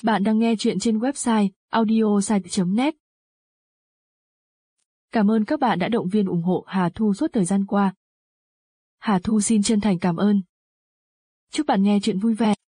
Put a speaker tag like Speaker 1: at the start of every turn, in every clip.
Speaker 1: Bạn đang nghe chuyện trên website audiosite.net. Cảm ơn các bạn đã động viên ủng hộ Hà Thu suốt thời gian qua. Hà Thu xin chân thành cảm ơn. Chúc bạn nghe chuyện vui vẻ.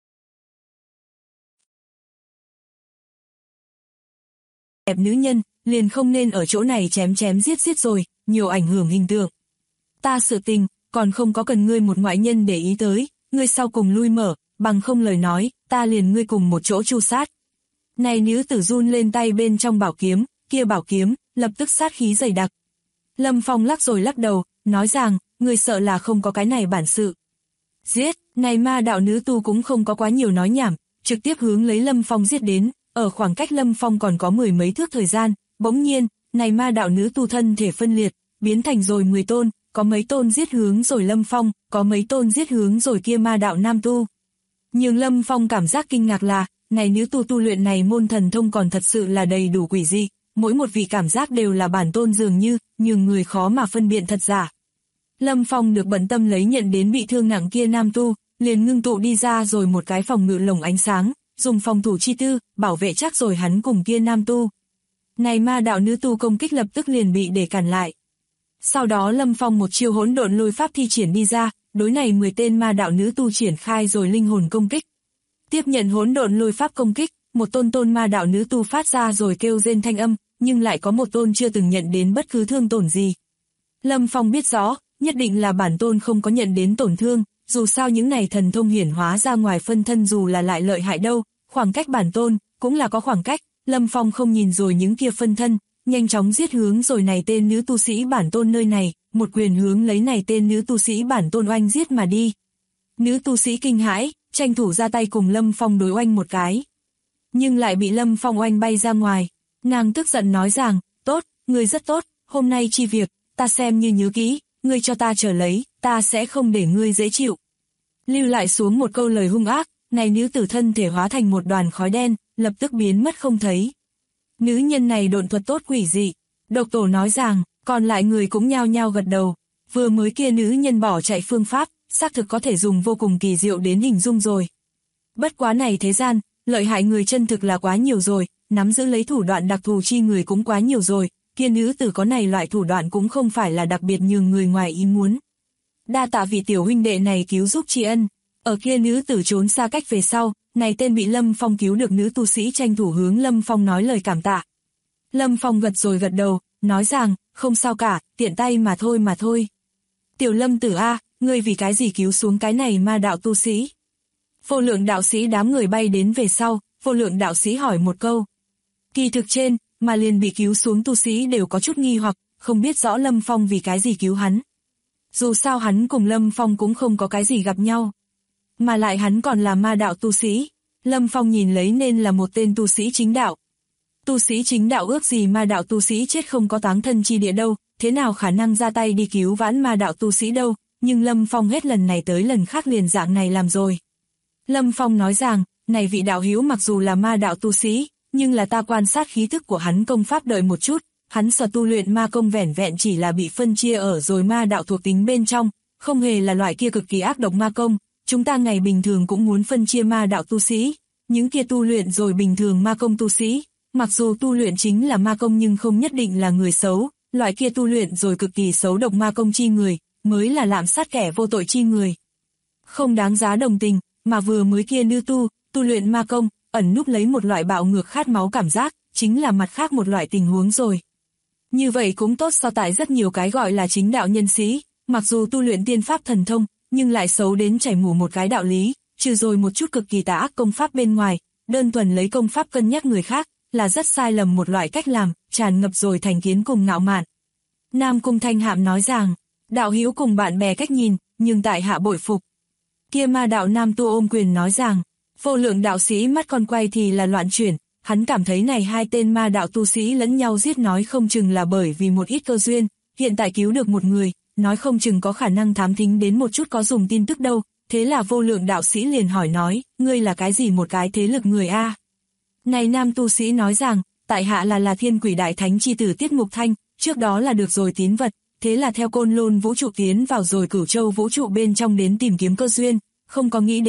Speaker 2: Đẹp nữ nhân, liền không nên ở chỗ này chém giết rồi, nhiều ảnh hưởng hình tượng. Ta sự tình, còn không có cần ngươi một ngoại nhân để ý tới, ngươi sau cùng lui mở, bằng không lời nói, ta liền ngươi cùng một chỗ tru sát. Này nữ tử run lên tay bên trong bảo kiếm, kia bảo kiếm, lập tức sát khí dày đặc. Lâm Phong lắc rồi lắc đầu, nói rằng, ngươi sợ là không có cái này bản sự. Giết, này ma đạo nữ tu cũng không có quá nhiều nói nhảm, trực tiếp hướng lấy Lâm Phong giết đến, ở khoảng cách Lâm Phong còn có mười mấy thước thời gian, bỗng nhiên, này ma đạo nữ tu thân thể phân liệt, biến thành rồi 10 tôn, có mấy tôn giết hướng rồi Lâm Phong, có mấy tôn giết hướng rồi kia ma đạo nam tu. Nhưng Lâm Phong cảm giác kinh ngạc là, này nữ tu luyện này môn thần thông còn thật sự là đầy đủ quỷ dị, mỗi một vị cảm giác đều là bản tôn dường như, nhưng người khó mà phân biện thật giả. Lâm Phong được bận tâm lấy nhận đến bị thương nặng kia nam tu, liền ngưng tụ đi ra rồi một cái phòng ngự lồng ánh sáng, dùng phòng thủ chi tư, bảo vệ chắc rồi hắn cùng kia nam tu. Này ma đạo nữ tu công kích lập tức liền bị để cản lại. Sau đó Lâm Phong một chiêu hỗn độn lôi pháp thi triển đi ra, đối này 10 tên ma đạo nữ tu triển khai rồi linh hồn công kích. Tiếp nhận hỗn độn lôi pháp công kích, một tôn ma đạo nữ tu phát ra rồi kêu rên thanh âm, nhưng lại có một tôn chưa từng nhận đến bất cứ thương tổn gì. Lâm Phong biết rõ, nhất định là bản tôn không có nhận đến tổn thương, dù sao những này thần thông hiển hóa ra ngoài phân thân dù là lại lợi hại đâu, khoảng cách bản tôn, cũng là có khoảng cách. Lâm Phong không nhìn rồi những kia phân thân, nhanh chóng giết hướng rồi này tên nữ tu sĩ bản tôn nơi này, một quyền hướng lấy này tên nữ tu sĩ bản tôn oanh giết mà đi. Nữ tu sĩ kinh hãi, tranh thủ ra tay cùng Lâm Phong đối oanh một cái. Nhưng lại bị Lâm Phong oanh bay ra ngoài. Nàng tức giận nói rằng, tốt, ngươi rất tốt, hôm nay chi việc, ta xem như nhớ kỹ, ngươi cho ta trở lấy, ta sẽ không để ngươi dễ chịu. Lưu lại xuống một câu lời hung ác, này nữ tử thân thể hóa thành một đoàn khói đen, lập tức biến mất không thấy. Nữ nhân này độn thuật tốt quỷ dị. Độc tổ nói rằng, còn lại người cũng nhao nhao gật đầu. Vừa mới kia nữ nhân bỏ chạy phương pháp, xác thực có thể dùng vô cùng kỳ diệu đến hình dung rồi. Bất quá này thế gian, lợi hại người chân thực là quá nhiều rồi, nắm giữ lấy thủ đoạn đặc thù chi người cũng quá nhiều rồi, kia nữ tử có này loại thủ đoạn cũng không phải là đặc biệt nhường người ngoài ý muốn. Đa tạ vị tiểu huynh đệ này cứu giúp tri ân. Ở kia nữ tử trốn xa cách về sau, này tên bị Lâm Phong cứu được nữ tu sĩ tranh thủ hướng Lâm Phong nói lời cảm tạ. Lâm Phong gật rồi gật đầu, nói rằng, không sao cả, tiện tay mà thôi. Tiểu Lâm tử a, ngươi vì cái gì cứu xuống cái này ma đạo tu sĩ? Vô lượng đạo sĩ đám người bay đến về sau, vô lượng đạo sĩ hỏi một câu. Kỳ thực trên, mà liền bị cứu xuống tu sĩ đều có chút nghi hoặc, không biết rõ Lâm Phong vì cái gì cứu hắn. Dù sao hắn cùng Lâm Phong cũng không có cái gì gặp nhau. Mà lại hắn còn là ma đạo tu sĩ. Lâm Phong nhìn lấy nên là một tên tu sĩ chính đạo. Tu sĩ chính đạo ước gì ma đạo tu sĩ chết không có táng thân chi địa đâu, thế nào khả năng ra tay đi cứu vãn ma đạo tu sĩ đâu, nhưng Lâm Phong hết lần này tới lần khác liền dạng này làm rồi. Lâm Phong nói rằng, này vị đạo hữu mặc dù là ma đạo tu sĩ, nhưng là ta quan sát khí thức của hắn công pháp đợi một chút, hắn sở tu luyện ma công vẻn vẹn chỉ là bị phân chia ở rồi ma đạo thuộc tính bên trong, không hề là loại kia cực kỳ ác độc ma công. Chúng ta ngày bình thường cũng muốn phân chia ma đạo tu sĩ, những kia tu luyện rồi bình thường ma công tu sĩ, mặc dù tu luyện chính là ma công nhưng không nhất định là người xấu, loại kia tu luyện rồi cực kỳ xấu độc ma công chi người, mới là lạm sát kẻ vô tội chi người. Không đáng giá đồng tình, mà vừa mới kia nữ tu luyện ma công, ẩn núp lấy một loại bạo ngược khát máu cảm giác, chính là mặt khác một loại tình huống rồi. Như vậy cũng tốt so tại rất nhiều cái gọi là chính đạo nhân sĩ, mặc dù tu luyện tiên pháp thần thông, nhưng lại xấu đến chảy mù một cái đạo lý, trừ rồi một chút cực kỳ tà ác công pháp bên ngoài, đơn thuần lấy công pháp cân nhắc người khác, là rất sai lầm một loại cách làm, tràn ngập rồi thành kiến cùng ngạo mạn. Nam Cung Thanh Hạm nói rằng, đạo hữu cùng bạn bè cách nhìn, nhưng tại hạ bội phục. Kia ma đạo nam tu ôm quyền nói rằng, vô lượng đạo sĩ mắt con quay thì là loạn chuyển, hắn cảm thấy này hai tên ma đạo tu sĩ lẫn nhau giết nói không chừng là bởi vì một ít cơ duyên, hiện tại cứu được một người, nói không chừng có khả năng thám thính đến một chút có dùng tin tức đâu, thế là vô lượng đạo sĩ liền hỏi nói, ngươi là cái gì một cái thế lực người a? Này nam tu sĩ nói rằng, tại hạ là Thiên Quỷ Đại Thánh chi tử Tiết Mục Thanh, trước đó là được rồi tín vật, thế là theo Côn Lôn vũ trụ tiến vào rồi Cửu Châu vũ trụ bên trong đến tìm kiếm cơ duyên, không có nghĩ đến,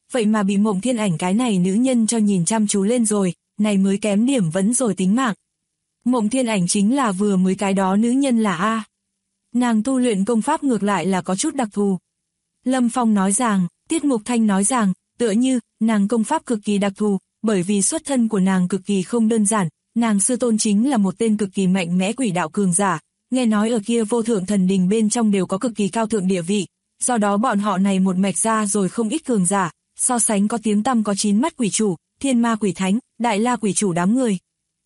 Speaker 2: vậy mà bị Mộng Thiên Ảnh cái này nữ nhân cho nhìn chăm chú lên rồi, này mới kém điểm vẫn rồi tính mạng. Mộng Thiên Ảnh chính là vừa mới cái đó nữ nhân là A. Nàng tu luyện công pháp ngược lại là có chút đặc thù. Lâm Phong nói rằng, Tiết Mục Thanh nói rằng, tựa như, nàng công pháp cực kỳ đặc thù, bởi vì xuất thân của nàng cực kỳ không đơn giản, nàng sư tôn chính là một tên cực kỳ mạnh mẽ quỷ đạo cường giả, nghe nói ở kia vô thượng thần đình bên trong đều có cực kỳ cao thượng địa vị, do đó bọn họ này một mạch ra rồi không ít cường giả, so sánh có tiếng tăm có 9 mắt quỷ chủ, thiên ma quỷ thánh, đại la quỷ chủ đám người.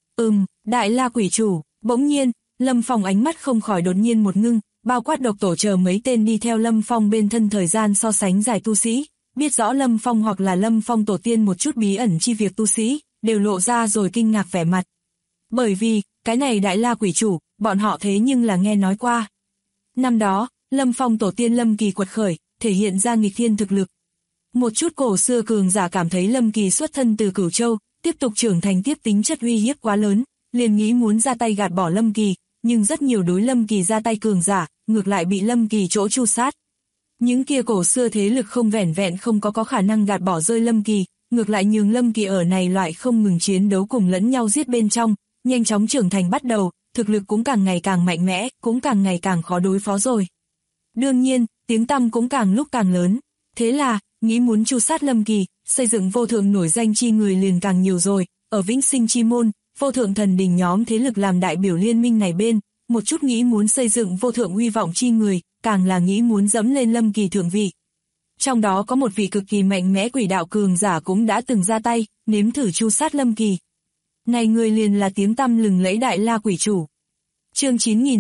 Speaker 2: Đại la quỷ chủ, bỗng nhiên, Lâm Phong ánh mắt không khỏi đột nhiên một ngưng, bao quát Độc Tổ chờ mấy tên đi theo Lâm Phong bên thân thời gian so sánh dài tu sĩ, biết rõ Lâm Phong hoặc là Lâm Phong tổ tiên một chút bí ẩn chi việc tu sĩ, đều lộ ra rồi kinh ngạc vẻ mặt. Bởi vì, cái này đại la quỷ chủ, bọn họ thế nhưng là nghe nói qua. Năm đó, Lâm Phong tổ tiên Lâm Kỳ quật khởi, thể hiện ra nghịch thiên thực lực. Một chút cổ xưa cường giả cảm thấy Lâm Kỳ xuất thân từ Cửu Châu, tiếp tục trưởng thành tiếp tính chất uy hiếp quá lớn, liền nghĩ muốn ra tay gạt bỏ Lâm Kỳ, nhưng rất nhiều đối Lâm Kỳ ra tay cường giả, ngược lại bị Lâm Kỳ chỗ tru sát. Những kia cổ xưa thế lực không vẻn vẹn không có khả năng gạt bỏ rơi Lâm Kỳ, ngược lại nhường Lâm Kỳ ở này loại không ngừng chiến đấu cùng lẫn nhau giết bên trong, nhanh chóng trưởng thành bắt đầu, thực lực cũng càng ngày càng mạnh mẽ, cũng càng ngày càng khó đối phó rồi. Đương nhiên, tiếng tăm cũng càng lúc càng lớn, thế là, nghĩ muốn tru sát Lâm Kỳ, xây dựng vô thượng nổi danh chi người liền càng nhiều rồi, ở Vĩnh Sinh Chi Môn, vô thượng thần đình nhóm thế lực làm đại biểu liên minh này bên, một chút nghĩ muốn xây dựng vô thượng uy vọng chi người, càng là nghĩ muốn dẫm lên Lâm Kỳ thượng vị. Trong đó có một vị cực kỳ mạnh mẽ quỷ đạo cường giả cũng đã từng ra tay, nếm thử tru sát Lâm Kỳ. Này người liền là tiếng tăm lừng lẫy đại la quỷ chủ. Chương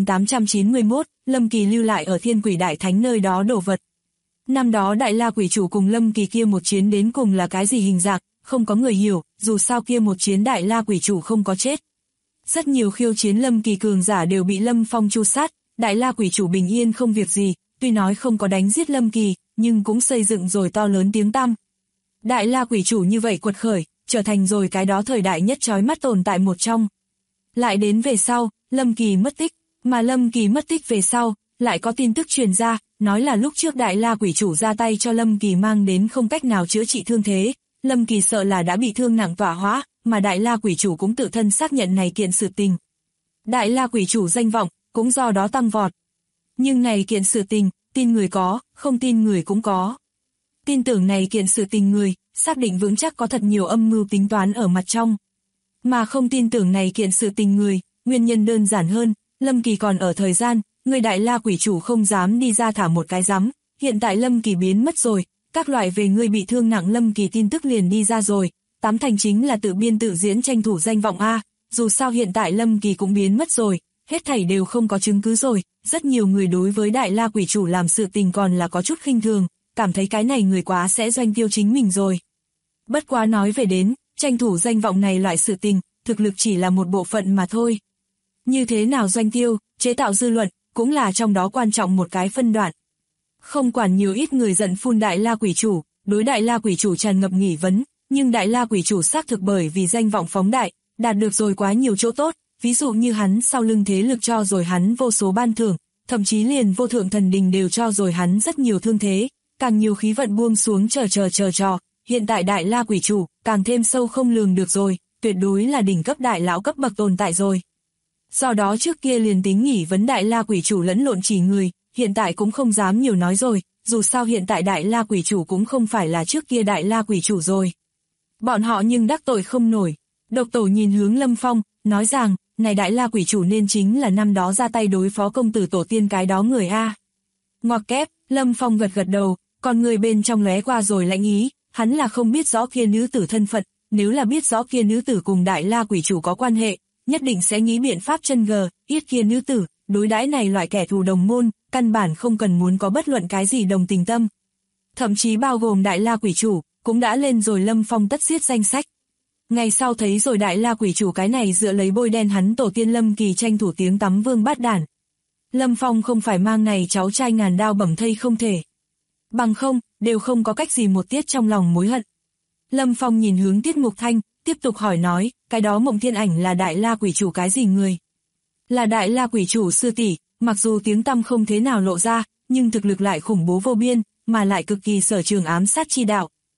Speaker 2: 9891, Lâm Kỳ lưu lại ở Thiên Quỷ Đại Thánh nơi đó đồ vật. Năm đó đại la quỷ chủ cùng Lâm Kỳ kia một chiến đến cùng là cái gì hình dạng, không có người hiểu, dù sao kia một chiến đại la quỷ chủ không có chết. Rất nhiều khiêu chiến Lâm Kỳ cường giả đều bị Lâm Phong tru sát, đại la quỷ chủ bình yên không việc gì, tuy nói không có đánh giết Lâm Kỳ, nhưng cũng xây dựng rồi to lớn tiếng tăm. Đại la quỷ chủ như vậy quật khởi, trở thành rồi cái đó thời đại nhất chói mắt tồn tại một trong. Lại đến về sau, Lâm Kỳ mất tích, mà Lâm Kỳ mất tích về sau, lại có tin tức truyền ra, nói là lúc trước đại la quỷ chủ ra tay cho Lâm Kỳ mang đến không cách nào chữa trị thương thế, Lâm Kỳ sợ là đã bị thương nặng tỏa hóa, mà đại la quỷ chủ cũng tự thân xác nhận này kiện sự tình. Đại la quỷ chủ danh vọng, cũng do đó tăng vọt. Nhưng này kiện sự tình, tin người có, không tin người cũng có. Tin tưởng này kiện sự tình người, xác định vững chắc có thật nhiều âm mưu tính toán ở mặt trong. Mà không tin tưởng này kiện sự tình người, nguyên nhân đơn giản hơn, Lâm Kỳ còn ở thời gian, người đại la quỷ chủ không dám đi ra thả một cái rắm, hiện tại Lâm Kỳ biến mất rồi, các loại về người bị thương nặng Lâm Kỳ tin tức liền đi ra rồi, tám thành chính là tự biên tự diễn tranh thủ danh vọng A, dù sao hiện tại Lâm Kỳ cũng biến mất rồi, hết thảy đều không có chứng cứ rồi, rất nhiều người đối với đại la quỷ chủ làm sự tình còn là có chút khinh thường, cảm thấy cái này người quá sẽ doanh tiêu chính mình rồi. Bất quá nói về đến, tranh thủ danh vọng này loại sự tình, thực lực chỉ là một bộ phận mà thôi. Như thế nào doanh tiêu, chế tạo dư luận, cũng là trong đó quan trọng một cái phân đoạn. Không quản nhiều ít người giận phun đại la quỷ chủ, đối đại la quỷ chủ tràn ngập nghi vấn, nhưng đại la quỷ chủ xác thực bởi vì danh vọng phóng đại, đạt được rồi quá nhiều chỗ tốt, ví dụ như hắn sau lưng thế lực cho rồi hắn vô số ban thưởng, thậm chí liền vô thượng thần đình đều cho rồi hắn rất nhiều thương thế, càng nhiều khí vận buông xuống chờ, hiện tại đại la quỷ chủ, càng thêm sâu không lường được rồi, tuyệt đối là đỉnh cấp đại lão cấp bậc tồn tại rồi. Do đó trước kia liền tính nghỉ vấn đại la quỷ chủ lẫn lộn chỉ người, hiện tại cũng không dám nhiều nói rồi, dù sao hiện tại đại la quỷ chủ cũng không phải là trước kia đại la quỷ chủ rồi. Bọn họ nhưng đắc tội không nổi. Độc Tổ nhìn hướng Lâm Phong, nói rằng, này đại la quỷ chủ nên chính là năm đó ra tay đối phó công tử tổ tiên cái đó người A. Ngoặc kép, Lâm Phong gật gật đầu, còn người bên trong lóe qua rồi lãnh ý, hắn là không biết rõ kia nữ tử thân phận, nếu là biết rõ kia nữ tử cùng đại la quỷ chủ có quan hệ, nhất định sẽ nghĩ biện pháp chân gờ, yết kia nữ tử, đối đãi này loại kẻ thù đồng môn, căn bản không cần muốn có bất luận cái gì đồng tình tâm. Thậm chí bao gồm đại la quỷ chủ, cũng đã lên rồi Lâm Phong tất giết danh sách. Ngày sau thấy rồi đại la quỷ chủ cái này dựa lấy bôi đen hắn tổ tiên Lâm Kỳ tranh thủ tiếng tắm vương bát đản. Lâm Phong không phải mang này cháu trai ngàn đao bẩm thây không thể. Bằng không, đều không có cách gì một tiết trong lòng mối hận. Lâm Phong nhìn hướng Tiết Mục Thanh, tiếp tục hỏi nói, cái đó Mộng Thiên Ảnh là đại la quỷ chủ cái gì người? Là đại la quỷ chủ sư tỷ, mặc dù tiếng tăm không thế nào lộ ra, nhưng thực lực lại khủng bố vô biên, mà lại cực kỳ sở trường ám sát chi đạo.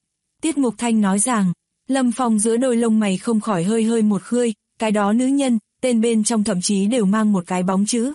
Speaker 2: Tiết Mục Thanh nói rằng, Lâm Phong giữa đôi lông mày không khỏi hơi hơi một khơi, cái đó nữ nhân, tên bên trong thậm chí đều mang một cái bóng chữ.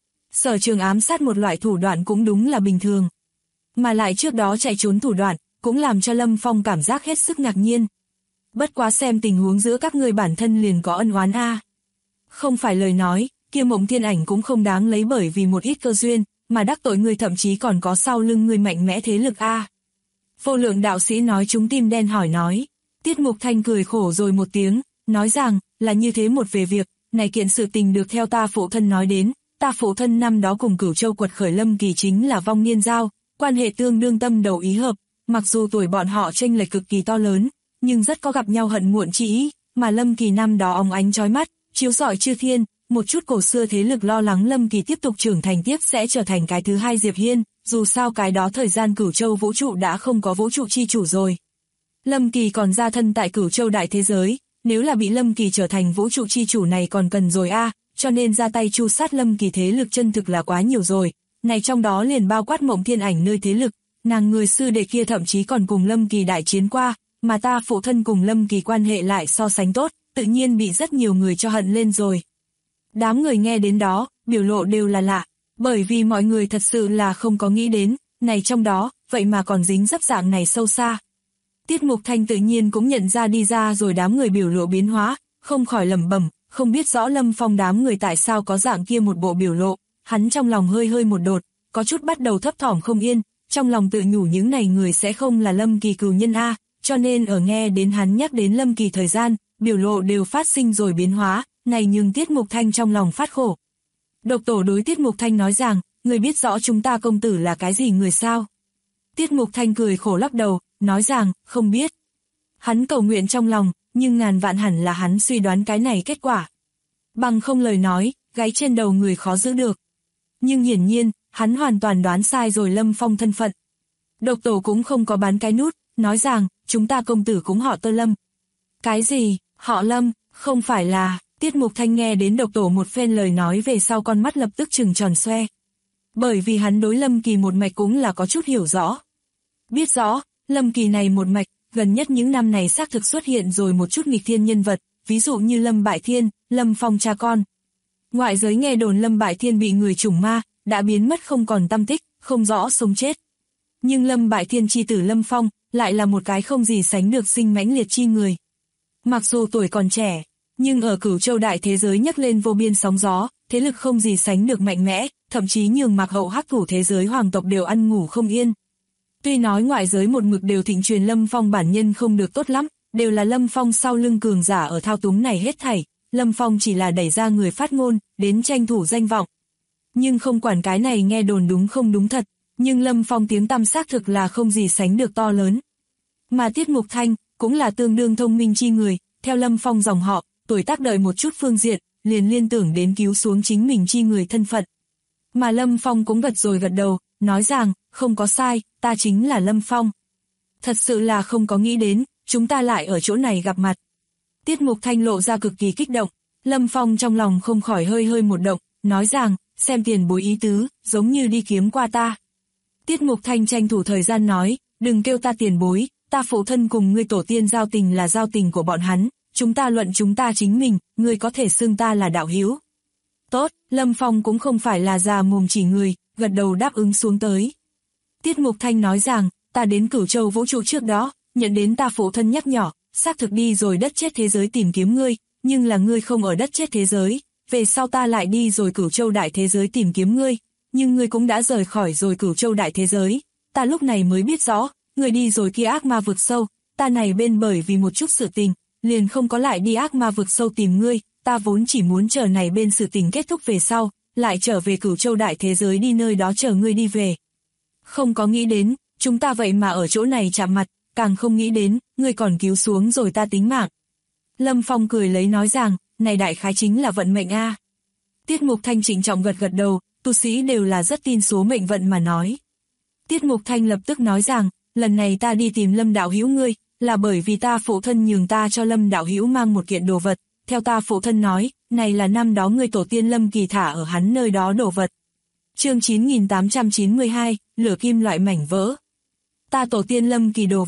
Speaker 2: Sở trường ám sát một loại thủ đoạn cũng đúng là bình thường. Mà lại trước đó chạy trốn thủ đoạn, cũng làm cho Lâm Phong cảm giác hết sức ngạc nhiên. Bất quá xem tình huống giữa các ngươi bản thân liền có ân oán a. Không phải lời nói, kia Mộng Thiên Ảnh cũng không đáng lấy bởi vì một ít cơ duyên, mà đắc tội ngươi thậm chí còn có sau lưng ngươi mạnh mẽ thế lực a. Vô Lượng đạo sĩ nói chúng tim đen hỏi nói. Tiết Mục Thanh cười khổ rồi một tiếng, nói rằng, là như thế một về việc, này kiện sự tình được theo ta phụ thân nói đến, ta phụ thân năm đó cùng Cửu Châu quật khởi Lâm Kỳ chính là vong niên giao, quan hệ tương đương tâm đầu ý hợp, mặc dù tuổi bọn họ chênh lệch cực kỳ to lớn, nhưng rất có gặp nhau hận muộn chi ý, mà Lâm Kỳ năm đó óng ánh chói mắt, chiếu rọi chư thiên, một chút cổ xưa thế lực lo lắng Lâm Kỳ tiếp tục trưởng thành tiếp sẽ trở thành cái thứ hai Diệp Hiên, dù sao cái đó thời gian Cửu Châu vũ trụ đã không có vũ trụ chi chủ rồi. Lâm Kỳ còn ra thân tại Cửu Châu đại thế giới, nếu là bị Lâm Kỳ trở thành vũ trụ chi chủ này còn cần rồi a, cho nên ra tay chu sát Lâm Kỳ thế lực chân thực là quá nhiều rồi, này trong đó liền bao quát Mộng Thiên Ảnh nơi thế lực, nàng người sư đệ kia thậm chí còn cùng Lâm Kỳ đại chiến qua, mà ta phụ thân cùng Lâm Kỳ quan hệ lại so sánh tốt, tự nhiên bị rất nhiều người cho hận lên rồi. Đám người nghe đến đó, biểu lộ đều là lạ, bởi vì mọi người thật sự là không có nghĩ đến, này trong đó, vậy mà còn dính dấp dạng này sâu xa. Tiết Mục Thanh tự nhiên cũng nhận ra đi ra rồi đám người biểu lộ biến hóa, không khỏi lẩm bẩm, không biết rõ Lâm Phong đám người tại sao có dạng kia một bộ biểu lộ, hắn trong lòng hơi hơi một đột, có chút bắt đầu thấp thỏm không yên, trong lòng tự nhủ những này người sẽ không là Lâm Kỳ cừu nhân a, cho nên ở nghe đến hắn nhắc đến Lâm Kỳ thời gian, biểu lộ đều phát sinh rồi biến hóa, này nhưng Tiết Mục Thanh trong lòng phát khổ. Độc Tổ đối Tiết Mục Thanh nói rằng, người biết rõ chúng ta công tử là cái gì người sao? Tiết Mục Thanh cười khổ lắc đầu, nói rằng, không biết. Hắn cầu nguyện trong lòng, nhưng ngàn vạn hẳn là hắn suy đoán cái này kết quả. Bằng không lời nói, gáy trên đầu người khó giữ được. Nhưng hiển nhiên, hắn hoàn toàn đoán sai rồi Lâm Phong thân phận. Độc Tổ cũng không có bán cái nút, nói rằng, chúng ta công tử cũng họ Tơ Lâm. Cái gì, họ Lâm, không phải là, Tiết Mục Thanh nghe đến Độc Tổ một phen lời nói về sau con mắt lập tức trừng tròn xoe. Bởi vì hắn đối Lâm Kỳ một mạch cũng là có chút hiểu rõ. Biết rõ, Lâm Kỳ này một mạch, gần nhất những năm này xác thực xuất hiện rồi một chút nghịch thiên nhân vật, ví dụ như Lâm Bại Thiên, Lâm Phong cha con. Ngoại giới nghe đồn Lâm Bại Thiên bị người chủng ma, đã biến mất không còn tăm tích, không rõ sống chết. Nhưng Lâm Bại Thiên chi tử Lâm Phong, lại là một cái không gì sánh được sinh mãnh liệt chi người. Mặc dù tuổi còn trẻ, nhưng ở Cửu Châu đại thế giới nhấc lên vô biên sóng gió, thế lực không gì sánh được mạnh mẽ, thậm chí nhường Mạc Hậu Hắc Thủ thế giới hoàng tộc đều ăn ngủ không yên. Tuy nói ngoại giới một mực đều thịnh truyền Lâm Phong bản nhân không được tốt lắm, đều là Lâm Phong sau lưng cường giả ở thao túng này hết thảy, Lâm Phong chỉ là đẩy ra người phát ngôn, đến tranh thủ danh vọng. Nhưng không quản cái này nghe đồn đúng không đúng thật, nhưng Lâm Phong tiếng tăm xác thực là không gì sánh được to lớn. Mà Tiết Mục Thanh, cũng là tương đương thông minh chi người, theo Lâm Phong dòng họ, tuổi tác đợi một chút phương diện, liền liên tưởng đến cứu xuống chính mình chi người thân phận. Mà Lâm Phong cũng gật rồi gật đầu, nói rằng, không có sai, ta chính là Lâm Phong. Thật sự là không có nghĩ đến, chúng ta lại ở chỗ này gặp mặt. Tiết Mục Thanh lộ ra cực kỳ kích động, Lâm Phong trong lòng không khỏi hơi hơi một động, nói rằng, xem tiền bối ý tứ, giống như đi kiếm qua ta. Tiết Mục Thanh tranh thủ thời gian nói, đừng kêu ta tiền bối, ta phụ thân cùng ngươi tổ tiên giao tình là giao tình của bọn hắn, chúng ta luận chúng ta chính mình, ngươi có thể xưng ta là đạo hữu. Tốt, Lâm Phong cũng không phải là già mồm chỉ người, gật đầu đáp ứng xuống tới. Tiết Mục Thanh nói rằng, ta đến Cửu Châu vũ trụ trước đó, nhận đến ta phụ thân nhắc nhở, xác thực đi rồi đất chết thế giới tìm kiếm ngươi, nhưng là ngươi không ở đất chết thế giới, về sau ta lại đi rồi Cửu Châu đại thế giới tìm kiếm ngươi, nhưng ngươi cũng đã rời khỏi rồi Cửu Châu đại thế giới, ta lúc này mới biết rõ, ngươi đi rồi kia ác ma vực sâu, ta này bên bởi vì một chút sự tình, liền không có lại đi ác ma vực sâu tìm ngươi, ta vốn chỉ muốn chờ này bên sự tình kết thúc về sau, lại trở về Cửu Châu đại thế giới đi nơi đó chờ ngươi đi về. Không có nghĩ đến, chúng ta vậy mà ở chỗ này chạm mặt, càng không nghĩ đến, ngươi còn cứu xuống rồi ta tính mạng. Lâm Phong cười lấy nói rằng, này đại khái chính là vận mệnh a. Tiết Mục Thanh trịnh trọng gật gật đầu, tu sĩ đều là rất tin số mệnh vận mà nói. Tiết Mục Thanh lập tức nói rằng, lần này ta đi tìm Lâm đạo hữu ngươi, là bởi vì ta phụ thân nhường ta cho Lâm đạo hữu mang một kiện đồ vật, theo ta phụ thân nói, này là năm đó ngươi tổ tiên Lâm Kỳ thả ở hắn nơi đó đồ vật. Chương 9892, lửa kim loại mảnh vỡ. Ta tổ tiên Lâm Kỳ đồ vật,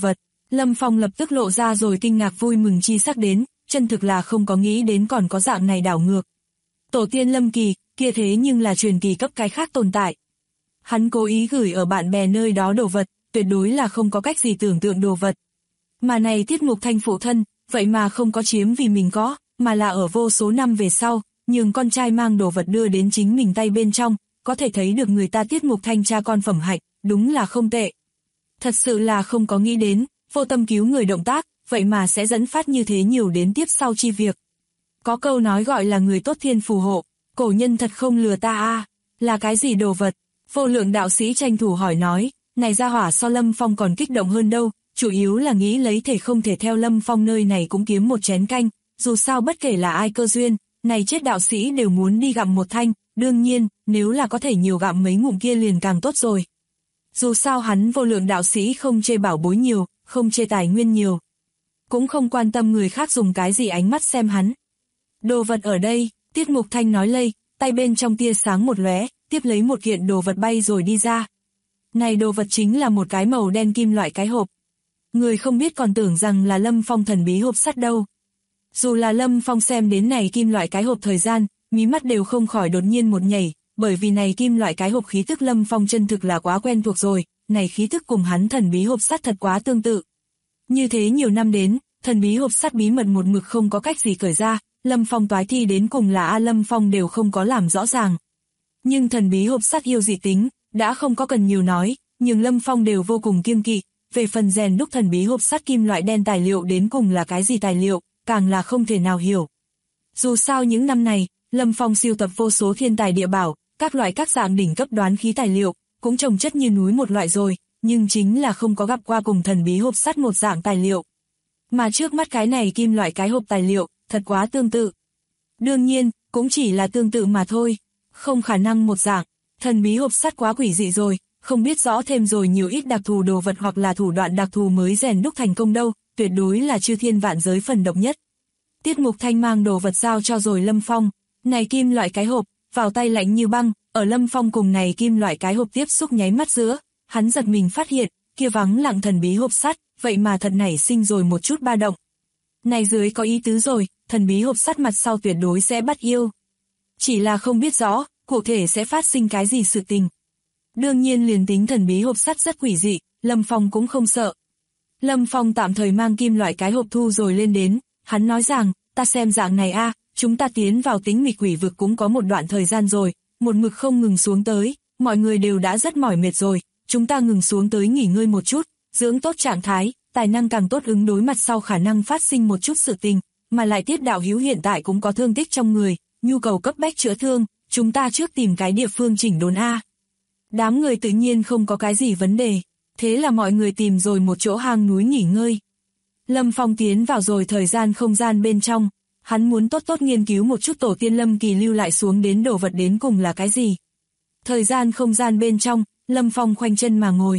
Speaker 2: Lâm Phong lập tức lộ ra rồi kinh ngạc vui mừng chi sắc đến, chân thực là không có nghĩ đến còn có dạng này đảo ngược. Tổ tiên Lâm Kỳ, kia thế nhưng là truyền kỳ cấp cái khác tồn tại. Hắn cố ý gửi ở bạn bè nơi đó đồ vật, tuyệt đối là không có cách gì tưởng tượng đồ vật. Mà này Tiết Mục Thanh phụ thân, vậy mà không có chiếm vì mình có, mà là ở vô số năm về sau, nhường con trai mang đồ vật đưa đến chính mình tay bên trong, có thể thấy được người ta Tiết Mục Thanh cha con phẩm hạnh, đúng là không tệ. Thật sự là không có nghĩ đến, vô tâm cứu người động tác, vậy mà sẽ dẫn phát như thế nhiều đến tiếp sau chi việc. Có câu nói gọi là người tốt thiên phù hộ, cổ nhân thật không lừa ta a, là cái gì đồ vật? Vô Lượng đạo sĩ tranh thủ hỏi nói, này ra hỏa so Lâm Phong còn kích động hơn đâu, chủ yếu là nghĩ lấy thể không thể theo Lâm Phong nơi này cũng kiếm một chén canh, dù sao bất kể là ai cơ duyên, này chết đạo sĩ đều muốn đi gặm một thanh, đương nhiên, nếu là có thể nhiều gặm mấy ngụm kia liền càng tốt rồi. Dù sao hắn Vô Lượng đạo sĩ không chê bảo bối nhiều, không chê tài nguyên nhiều, cũng không quan tâm người khác dùng cái gì ánh mắt xem hắn. Đồ vật ở đây, Tiết Mục Thanh nói lây, tay bên trong tia sáng một lóe, tiếp lấy một kiện đồ vật bay rồi đi ra. Này đồ vật chính là một cái màu đen kim loại cái hộp. Người không biết còn tưởng rằng là Lâm Phong thần bí hộp sắt đâu. Dù là Lâm Phong xem đến này kim loại cái hộp thời gian, mí mắt đều không khỏi đột nhiên một nhảy, bởi vì này kim loại cái hộp khí tức Lâm Phong chân thực là quá quen thuộc rồi, này khí tức cùng hắn thần bí hộp sắt thật quá tương tự. Như thế nhiều năm đến, thần bí hộp sắt bí mật một mực không có cách gì cởi ra, Lâm Phong toái thi đến cùng là A Lâm Phong đều không có làm rõ ràng. Nhưng thần bí hộp sắt yêu dị tính, đã không có cần nhiều nói, nhưng Lâm Phong đều vô cùng kiêng kỵ, về phần rèn đúc thần bí hộp sắt kim loại đen tài liệu đến cùng là cái gì tài liệu, càng là không thể nào hiểu. Dù sao những năm này, Lâm Phong sưu tập vô số thiên tài địa bảo, các loại các dạng đỉnh cấp đoán khí tài liệu, cũng chồng chất như núi một loại rồi, nhưng chính là không có gặp qua cùng thần bí hộp sắt một dạng tài liệu. Mà trước mắt cái này kim loại cái hộp tài liệu, thật quá tương tự. Đương nhiên, cũng chỉ là tương tự mà thôi, không khả năng một dạng, thần bí hộp sắt quá quỷ dị rồi, không biết rõ thêm rồi nhiều ít đặc thù đồ vật hoặc là thủ đoạn đặc thù mới rèn đúc thành công đâu, tuyệt đối là chư thiên vạn giới phần độc nhất. Tiết Mục Thanh mang đồ vật giao cho rồi Lâm Phong, này kim loại cái hộp, vào tay lạnh như băng, ở Lâm Phong cùng này kim loại cái hộp tiếp xúc nháy mắt giữa, hắn giật mình phát hiện, kia vắng lặng thần bí hộp sắt, vậy mà thật nảy sinh rồi một chút ba động. Này dưới có ý tứ rồi, thần bí hộp sắt mặt sau tuyệt đối sẽ bắt yêu. Chỉ là không biết rõ, cụ thể sẽ phát sinh cái gì sự tình. Đương nhiên liền tính thần bí hộp sắt rất quỷ dị, Lâm Phong cũng không sợ. Lâm Phong tạm thời mang kim loại cái hộp thu rồi lên đến, hắn nói rằng, ta xem dạng này a, chúng ta tiến vào tính mịch quỷ vực cũng có một đoạn thời gian rồi, một mực không ngừng xuống tới, mọi người đều đã rất mỏi mệt rồi, chúng ta ngừng xuống tới nghỉ ngơi một chút, dưỡng tốt trạng thái, tài năng càng tốt ứng đối mặt sau khả năng phát sinh một chút sự tình, mà lại Tiết đạo hữu hiện tại cũng có thương tích trong người, nhu cầu cấp bách chữa thương, chúng ta trước tìm cái địa phương chỉnh đốn a. Đám người tự nhiên không có cái gì vấn đề, thế là mọi người tìm rồi một chỗ hang núi nghỉ ngơi. Lâm Phong tiến vào rồi thời gian không gian bên trong, hắn muốn tốt tốt nghiên cứu một chút tổ tiên Lâm Kỳ lưu lại xuống đến đồ vật đến cùng là cái gì. Thời gian không gian bên trong, Lâm Phong khoanh chân mà ngồi.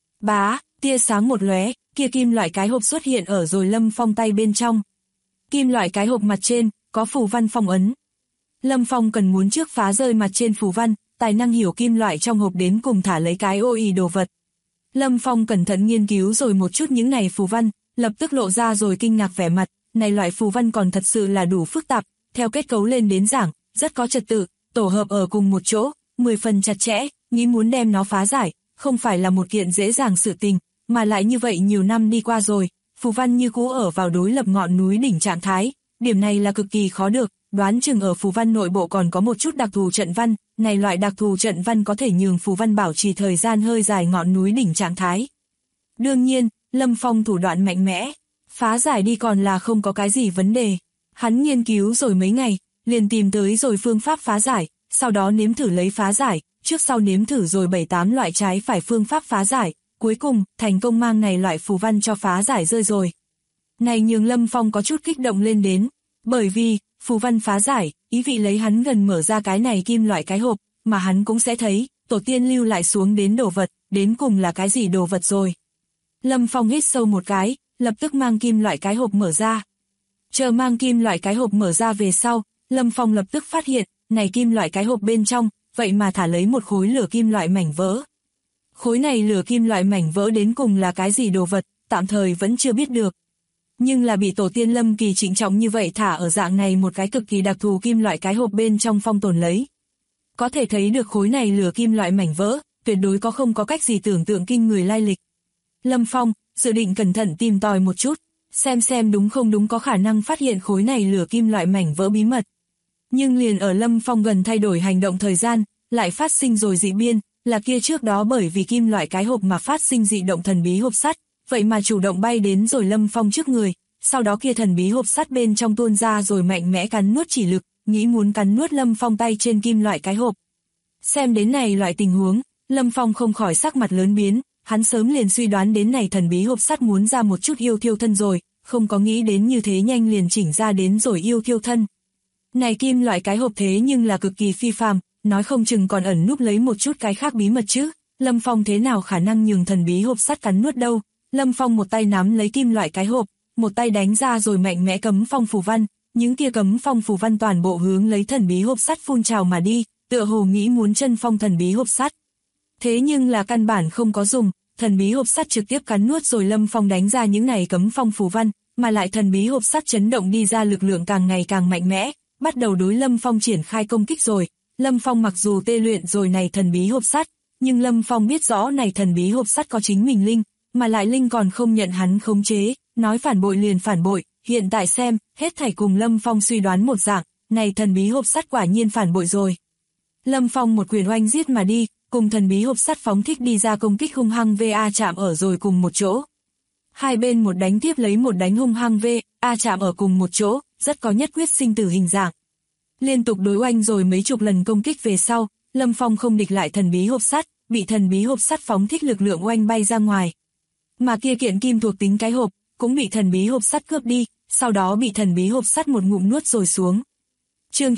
Speaker 2: Bá, tia sáng một lóe, kia kim loại cái hộp xuất hiện ở rồi Lâm Phong tay bên trong. Kim loại cái hộp mặt trên, có phù văn phong ấn. Lâm Phong cần muốn trước phá rơi mặt trên phù văn, tài năng hiểu kim loại trong hộp đến cùng thả lấy cái ô ì đồ vật. Lâm Phong cẩn thận nghiên cứu rồi một chút những này phù văn, lập tức lộ ra rồi kinh ngạc vẻ mặt, này loại phù văn còn thật sự là đủ phức tạp, theo kết cấu lên đến giảng, rất có trật tự, tổ hợp ở cùng một chỗ, 10 phần chặt chẽ, nghĩ muốn đem nó phá giải, không phải là một kiện dễ dàng sự tình, mà lại như vậy nhiều năm đi qua rồi, phù văn như cũ ở vào đối lập ngọn núi đỉnh trạng thái, điểm này là cực kỳ khó được, đoán chừng ở phù văn nội bộ còn có một chút đặc thù trận văn, này loại đặc thù trận văn có thể nhường phù văn bảo trì thời gian hơi dài ngọn núi đỉnh trạng thái. Đương nhiên, Lâm Phong thủ đoạn mạnh mẽ, phá giải đi còn là không có cái gì vấn đề. Hắn nghiên cứu rồi mấy ngày, liền tìm tới rồi phương pháp phá giải, sau đó nếm thử lấy phá giải, trước sau nếm thử rồi 7-8 loại trái phải phương pháp phá giải, cuối cùng, thành công mang này loại phù văn cho phá giải rơi rồi. Này nhường Lâm Phong có chút kích động lên đến, bởi vì, phù văn phá giải, ý vị lấy hắn gần mở ra cái này kim loại cái hộp, mà hắn cũng sẽ thấy, tổ tiên lưu lại xuống đến đồ vật, đến cùng là cái gì đồ vật rồi. Lâm Phong hít sâu một cái, lập tức mang kim loại cái hộp mở ra. Chờ mang kim loại cái hộp mở ra về sau, Lâm Phong lập tức phát hiện, này kim loại cái hộp bên trong, vậy mà thả lấy một khối lửa kim loại mảnh vỡ. Khối này lửa kim loại mảnh vỡ đến cùng là cái gì đồ vật, tạm thời vẫn chưa biết được. Nhưng là bị tổ tiên Lâm Kỳ trịnh trọng như vậy thả ở dạng này một cái cực kỳ đặc thù kim loại cái hộp bên trong phong tồn lấy. Có thể thấy được khối này lửa kim loại mảnh vỡ, tuyệt đối không có cách gì tưởng tượng kinh người lai lịch. Lâm Phong dự định cẩn thận tìm tòi một chút, xem đúng không đúng có khả năng phát hiện khối này lửa kim loại mảnh vỡ bí mật. Nhưng liền ở Lâm Phong gần thay đổi hành động thời gian, lại phát sinh rồi dị biên, là kia trước đó bởi vì kim loại cái hộp mà phát sinh dị động thần bí hộp sắt, vậy mà chủ động bay đến rồi Lâm Phong trước người, sau đó kia thần bí hộp sắt bên trong tuôn ra rồi mạnh mẽ cắn nuốt chỉ lực, nghĩ muốn cắn nuốt Lâm Phong tay trên kim loại cái hộp. Xem đến này loại tình huống, Lâm Phong không khỏi sắc mặt lớn biến, hắn sớm liền suy đoán đến này thần bí hộp sắt muốn ra một chút yêu thiêu thân rồi, không có nghĩ đến như thế nhanh liền chỉnh ra đến rồi yêu thiêu thân. Này kim loại cái hộp thế nhưng là cực kỳ phi phàm, nói không chừng còn ẩn núp lấy một chút cái khác bí mật chứ, Lâm Phong thế nào khả năng nhường thần bí hộp sắt cắn nuốt đâu. Lâm Phong một tay nắm lấy kim loại cái hộp, một tay đánh ra rồi mạnh mẽ cấm phong phù văn, những kia cấm phong phù văn toàn bộ hướng lấy thần bí hộp sắt phun trào mà đi, tựa hồ nghĩ muốn chân phong thần bí hộp sắt. Thế nhưng là căn bản không có dùng, thần bí hộp sắt trực tiếp cắn nuốt rồi Lâm Phong đánh ra những này cấm phong phù văn, mà lại thần bí hộp sắt chấn động đi ra lực lượng càng ngày càng mạnh mẽ, bắt đầu đối Lâm Phong triển khai công kích rồi. Lâm Phong mặc dù tê luyện rồi này thần bí hộp sắt, nhưng Lâm Phong biết rõ này thần bí hộp sắt có chính mình linh, mà lại linh còn không nhận hắn khống chế, nói phản bội liền phản bội, hiện tại xem, hết thảy cùng Lâm Phong suy đoán một dạng, này thần bí hộp sắt quả nhiên phản bội rồi. Lâm Phong một quyền oanh giết mà đi, cùng thần bí hộp sắt phóng thích đi ra công kích hung hăng VA chạm ở rồi cùng một chỗ. Hai bên một đánh tiếp lấy một đánh hung hăng VA chạm ở cùng một chỗ, rất có nhất quyết sinh tử hình dạng. Liên tục đối oanh rồi mấy chục lần công kích về sau, Lâm Phong không địch lại thần bí hộp sắt, bị thần bí hộp sắt phóng thích lực lượng oanh bay ra ngoài. Mà kia kiện kim thuộc tính cái hộp, cũng bị thần bí hộp sắt cướp đi, sau đó bị thần bí hộp sắt một ngụm nuốt rồi xuống. Chương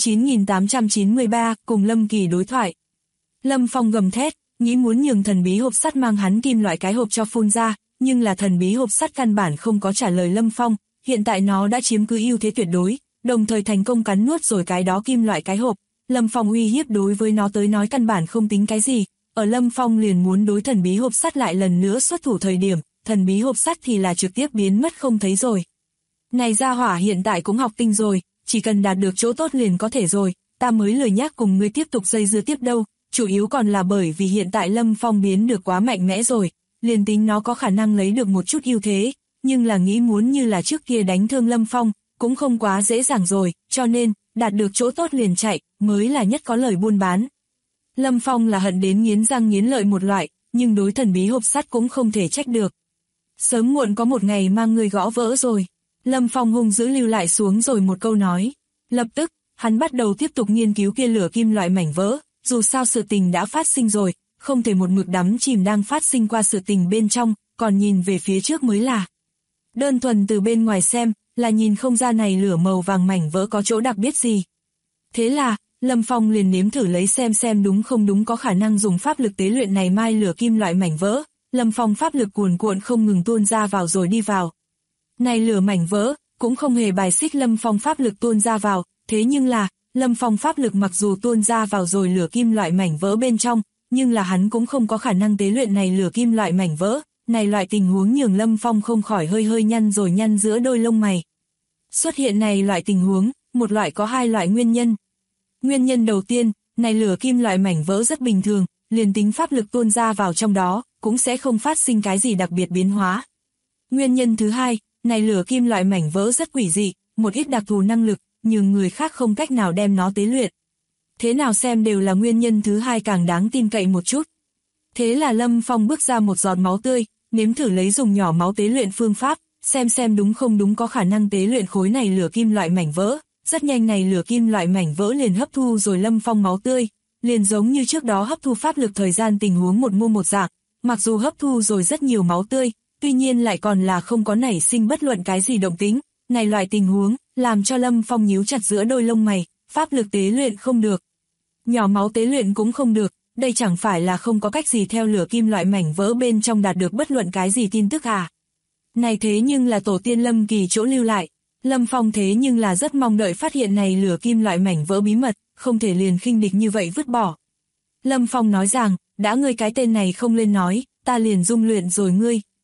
Speaker 2: 9893, cùng Lâm Kỳ đối thoại. Lâm Phong gầm thét, nghĩ muốn nhường thần bí hộp sắt mang hắn kim loại cái hộp cho phun ra, nhưng là thần bí hộp sắt căn bản không có trả lời Lâm Phong, hiện tại nó đã chiếm cứ ưu thế tuyệt đối, đồng thời thành công cắn nuốt rồi cái đó kim loại cái hộp. Lâm Phong uy hiếp đối với nó tới nói căn bản không tính cái gì, ở Lâm Phong liền muốn đối thần bí hộp sắt lại lần nữa xuất thủ thời điểm, thần bí hộp sắt thì là trực tiếp biến mất không thấy rồi. Này gia hỏa hiện tại cũng học tinh rồi, chỉ cần đạt được chỗ tốt liền có thể rồi, ta mới lười nhác cùng ngươi tiếp tục dây dưa tiếp đâu, chủ yếu còn là bởi vì hiện tại Lâm Phong biến được quá mạnh mẽ rồi, liền tính nó có khả năng lấy được một chút ưu thế, nhưng là nghĩ muốn như là trước kia đánh thương Lâm Phong, cũng không quá dễ dàng rồi, cho nên, đạt được chỗ tốt liền chạy, mới là nhất có lời buôn bán. Lâm Phong là hận đến nghiến răng nghiến lợi một loại, nhưng đối thần bí hộp sắt cũng không thể trách được. Sớm muộn có một ngày mang người gõ vỡ rồi. Lâm Phong hung dữ lưu lại xuống rồi một câu nói. Lập tức, hắn bắt đầu tiếp tục nghiên cứu kia lửa kim loại mảnh vỡ, dù sao sự tình đã phát sinh rồi, không thể một mực đắm chìm đang phát sinh qua sự tình bên trong, còn nhìn về phía trước mới là. Đơn thuần từ bên ngoài xem, là nhìn không ra này lửa màu vàng mảnh vỡ có chỗ đặc biệt gì. Thế là, Lâm Phong liền nếm thử lấy xem đúng không đúng có khả năng dùng pháp lực tế luyện này mai lửa kim loại mảnh vỡ. Lâm Phong pháp lực cuồn cuộn không ngừng tuôn ra vào rồi đi vào. Này lửa mảnh vỡ, cũng không hề bài xích Lâm Phong pháp lực tuôn ra vào, thế nhưng là, Lâm Phong pháp lực mặc dù tuôn ra vào rồi lửa kim loại mảnh vỡ bên trong, nhưng là hắn cũng không có khả năng tế luyện này lửa kim loại mảnh vỡ, này loại tình huống nhường Lâm Phong không khỏi hơi nhăn rồi nhăn giữa đôi lông mày. Xuất hiện này loại tình huống, một loại có hai loại nguyên nhân. Nguyên nhân đầu tiên, này lửa kim loại mảnh vỡ rất bình thường, liền tính pháp lực tuôn ra vào trong đó, cũng sẽ không phát sinh cái gì đặc biệt biến hóa. Nguyên nhân thứ hai, này lửa kim loại mảnh vỡ rất quỷ dị, một ít đặc thù năng lực, nhưng người khác không cách nào đem nó tế luyện. Thế nào xem đều là nguyên nhân thứ hai càng đáng tin cậy một chút. Thế là Lâm Phong bước ra một giọt máu tươi, nếm thử lấy dùng nhỏ máu tế luyện phương pháp, xem đúng không đúng có khả năng tế luyện khối này lửa kim loại mảnh vỡ. Rất nhanh này lửa kim loại mảnh vỡ liền hấp thu rồi Lâm Phong máu tươi, liền giống như trước đó hấp thu pháp lực thời gian tình huống một mua một dạng, mặc dù hấp thu rồi rất nhiều máu tươi, tuy nhiên lại còn là không có nảy sinh bất luận cái gì động tĩnh, này loại tình huống, làm cho Lâm Phong nhíu chặt giữa đôi lông mày, pháp lực tế luyện không được. Nhỏ máu tế luyện cũng không được, đây chẳng phải là không có cách gì theo lửa kim loại mảnh vỡ bên trong đạt được bất luận cái gì tin tức à. Này thế nhưng là tổ tiên Lâm Kỳ chỗ lưu lại. Lâm Phong thế nhưng là rất mong đợi phát hiện này lửa kim loại mảnh vỡ bí mật, không thể liền khinh địch như vậy vứt bỏ. Lâm Phong nói rằng, đã ngươi cái tên này không lên nói, ta liền dung luyện rồi ngươi.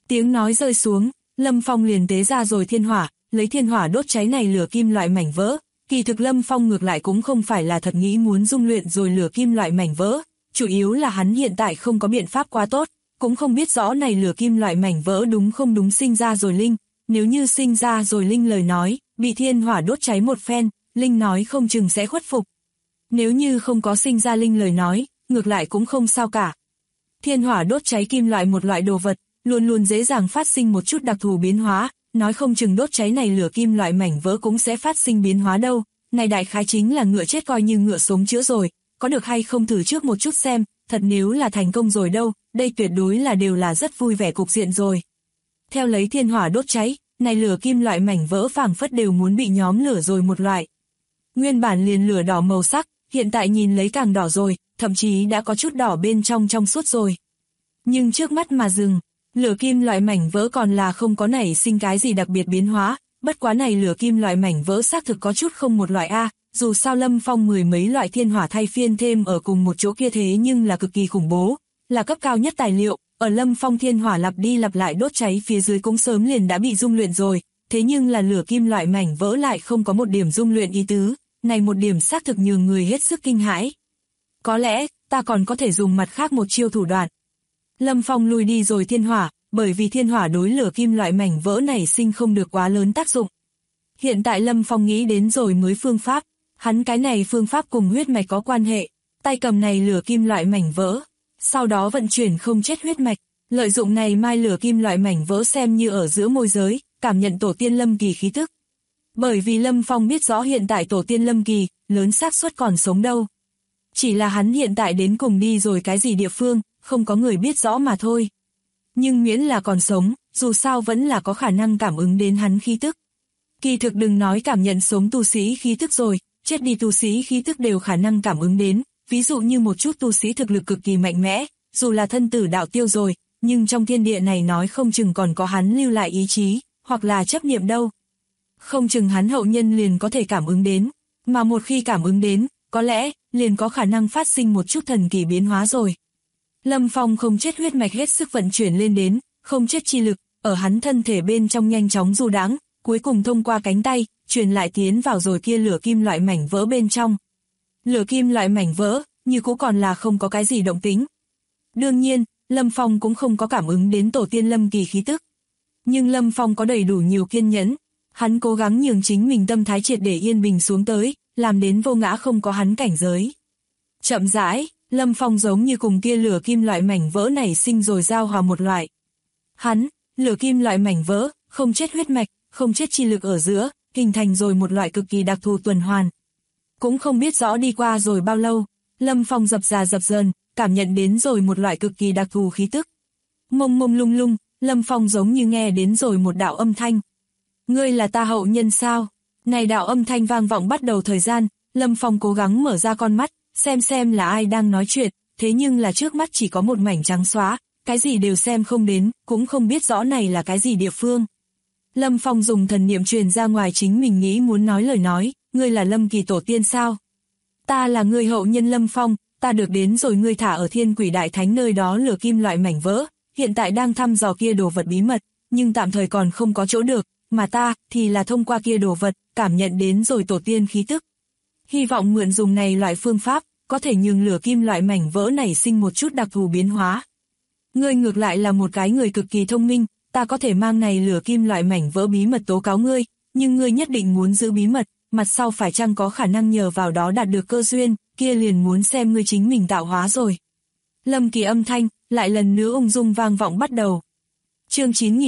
Speaker 2: Tiếng nói rơi xuống, Lâm Phong liền tế ra rồi thiên hỏa, lấy thiên hỏa đốt cháy này lửa kim loại mảnh vỡ. Kỳ thực Lâm Phong ngược lại cũng không phải là thật nghĩ muốn dung luyện rồi lửa kim loại mảnh vỡ, chủ yếu là hắn hiện tại không có biện pháp quá tốt, cũng không biết rõ này lửa kim loại mảnh vỡ đúng không đúng sinh ra rồi linh, nếu như sinh ra rồi linh lời nói, bị thiên hỏa đốt cháy một phen, linh nói không chừng sẽ khuất phục. Nếu như không có sinh ra linh lời nói, ngược lại cũng không sao cả. Thiên hỏa đốt cháy kim loại một loại đồ vật, luôn luôn dễ dàng phát sinh một chút đặc thù biến hóa, nói không chừng đốt cháy này lửa kim loại mảnh vỡ cũng sẽ phát sinh biến hóa đâu. Này đại khái chính là ngựa chết coi như ngựa sống chữa rồi, có được hay không thử trước một chút xem, thật nếu là thành công rồi đâu, đây tuyệt đối là đều là rất vui vẻ cục diện rồi. Theo lấy thiên hỏa đốt cháy, này lửa kim loại mảnh vỡ phảng phất đều muốn bị nhóm lửa rồi một loại. Nguyên bản liền lửa đỏ màu sắc, hiện tại nhìn lấy càng đỏ rồi, thậm chí đã có chút đỏ bên trong trong suốt rồi. Nhưng trước mắt mà dừng, lửa kim loại mảnh vỡ còn là không có nảy sinh cái gì đặc biệt biến hóa, bất quá này lửa kim loại mảnh vỡ xác thực có chút không một loại A, dù sao Lâm Phong mười mấy loại thiên hỏa thay phiên thêm ở cùng một chỗ kia thế nhưng là cực kỳ khủng bố, là cấp cao nhất tài liệu, ở Lâm Phong thiên hỏa lặp đi lặp lại đốt cháy phía dưới cũng sớm liền đã bị dung luyện rồi, thế nhưng là lửa kim loại mảnh vỡ lại không có một điểm dung luyện ý tứ, này một điểm xác thực nhường người hết sức kinh hãi. Có lẽ, ta còn có thể dùng mặt khác một chiêu thủ đoạn. Lâm Phong lui đi rồi thiên hỏa, bởi vì thiên hỏa đối lửa kim loại mảnh vỡ này sinh không được quá lớn tác dụng. Hiện tại Lâm Phong nghĩ đến rồi mới phương pháp, hắn cái này phương pháp cùng huyết mạch có quan hệ, tay cầm này lửa kim loại mảnh vỡ, sau đó vận chuyển không chết huyết mạch, lợi dụng này mai lửa kim loại mảnh vỡ xem như ở giữa môi giới, cảm nhận tổ tiên Lâm Kỳ khí tức. Bởi vì Lâm Phong biết rõ hiện tại tổ tiên Lâm Kỳ, lớn xác suất còn sống đâu. Chỉ là hắn hiện tại đến cùng đi rồi cái gì địa phương, không có người biết rõ mà thôi. Nhưng miễn là còn sống, dù sao vẫn là có khả năng cảm ứng đến hắn khí tức. Kỳ thực đừng nói cảm nhận sống tu sĩ khí tức rồi, chết đi tu sĩ khí tức đều khả năng cảm ứng đến, ví dụ như một chút tu sĩ thực lực cực kỳ mạnh mẽ, dù là thân tử đạo tiêu rồi, nhưng trong thiên địa này nói không chừng còn có hắn lưu lại ý chí, hoặc là chấp niệm đâu. Không chừng hắn hậu nhân liền có thể cảm ứng đến, mà một khi cảm ứng đến, có lẽ, liền có khả năng phát sinh một chút thần kỳ biến hóa rồi. Lâm Phong không chết huyết mạch hết sức vận chuyển lên đến, không chết chi lực, ở hắn thân thể bên trong nhanh chóng du đãng, cuối cùng thông qua cánh tay, truyền lại tiến vào rồi kia lửa kim loại mảnh vỡ bên trong. Lửa kim loại mảnh vỡ, như cũ còn là không có cái gì động tĩnh. Đương nhiên, Lâm Phong cũng không có cảm ứng đến tổ tiên Lâm Kỳ khí tức. Nhưng Lâm Phong có đầy đủ nhiều kiên nhẫn, hắn cố gắng nhường chính mình tâm thái triệt để yên bình xuống tới, làm đến vô ngã không có hắn cảnh giới. Chậm rãi, Lâm Phong giống như cùng kia lửa kim loại mảnh vỡ này sinh rồi giao hòa một loại. Hắn, lửa kim loại mảnh vỡ, không chết huyết mạch, không chết chi lực ở giữa, hình thành rồi một loại cực kỳ đặc thù tuần hoàn. Cũng không biết rõ đi qua rồi bao lâu, Lâm Phong dập dờn, cảm nhận đến rồi một loại cực kỳ đặc thù khí tức. Mông mông lung lung, Lâm Phong giống như nghe đến rồi một đạo âm thanh. Ngươi là ta hậu nhân sao? Này đạo âm thanh vang vọng bắt đầu thời gian, Lâm Phong cố gắng mở ra con mắt, xem là ai đang nói chuyện, thế nhưng là trước mắt chỉ có một mảnh trắng xóa, cái gì đều xem không đến, cũng không biết rõ này là cái gì địa phương. Lâm Phong dùng thần niệm truyền ra ngoài chính mình nghĩ muốn nói lời nói, ngươi là Lâm Kỳ tổ tiên sao? Ta là ngươi hậu nhân Lâm Phong, ta được đến rồi ngươi thả ở Thiên Quỷ Đại Thánh nơi đó lửa kim loại mảnh vỡ, hiện tại đang thăm dò kia đồ vật bí mật, nhưng tạm thời còn không có chỗ được, mà ta thì là thông qua kia đồ vật, cảm nhận đến rồi tổ tiên khí tức. Hy vọng mượn dùng này loại phương pháp, có thể nhường lửa kim loại mảnh vỡ này sinh một chút đặc thù biến hóa. Ngươi ngược lại là một cái người cực kỳ thông minh, ta có thể mang này lửa kim loại mảnh vỡ bí mật tố cáo ngươi, nhưng ngươi nhất định muốn giữ bí mật, mặt sau phải chăng có khả năng nhờ vào đó đạt được cơ duyên, kia liền muốn xem ngươi chính mình tạo hóa rồi. Lâm Kỳ âm thanh, lại lần nữa ung dung vang vọng bắt đầu. Chương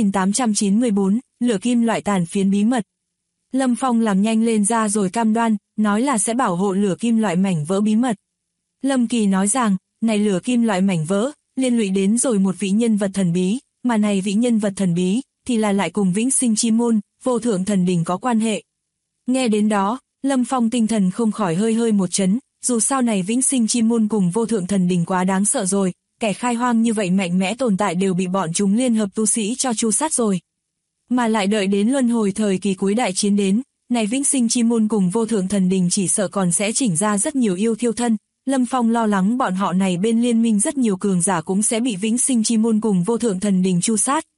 Speaker 2: 9894, lửa kim loại tàn phiến bí mật. Lâm Phong làm nhanh lên ra rồi cam đoan, nói là sẽ bảo hộ lửa kim loại mảnh vỡ bí mật. Lâm Kỳ nói rằng, này lửa kim loại mảnh vỡ, liên lụy đến rồi một vị nhân vật thần bí, mà này vị nhân vật thần bí, thì là lại cùng Vĩnh Sinh Chi Môn, Vô Thượng Thần Đình có quan hệ. Nghe đến đó, Lâm Phong tinh thần không khỏi hơi một chấn, dù sao này Vĩnh Sinh Chi Môn cùng Vô Thượng Thần Đình quá đáng sợ rồi, kẻ khai hoang như vậy mạnh mẽ tồn tại đều bị bọn chúng liên hợp tu sĩ cho tru sát rồi. Mà lại đợi đến luân hồi thời kỳ cuối đại chiến đến, này Vĩnh Sinh Chi Môn cùng Vô Thượng Thần Đình chỉ sợ còn sẽ chỉnh ra rất nhiều yêu thiêu thân. Lâm Phong lo lắng bọn họ này bên liên minh rất nhiều cường giả cũng sẽ bị Vĩnh Sinh Chi Môn cùng Vô Thượng Thần Đình tru sát,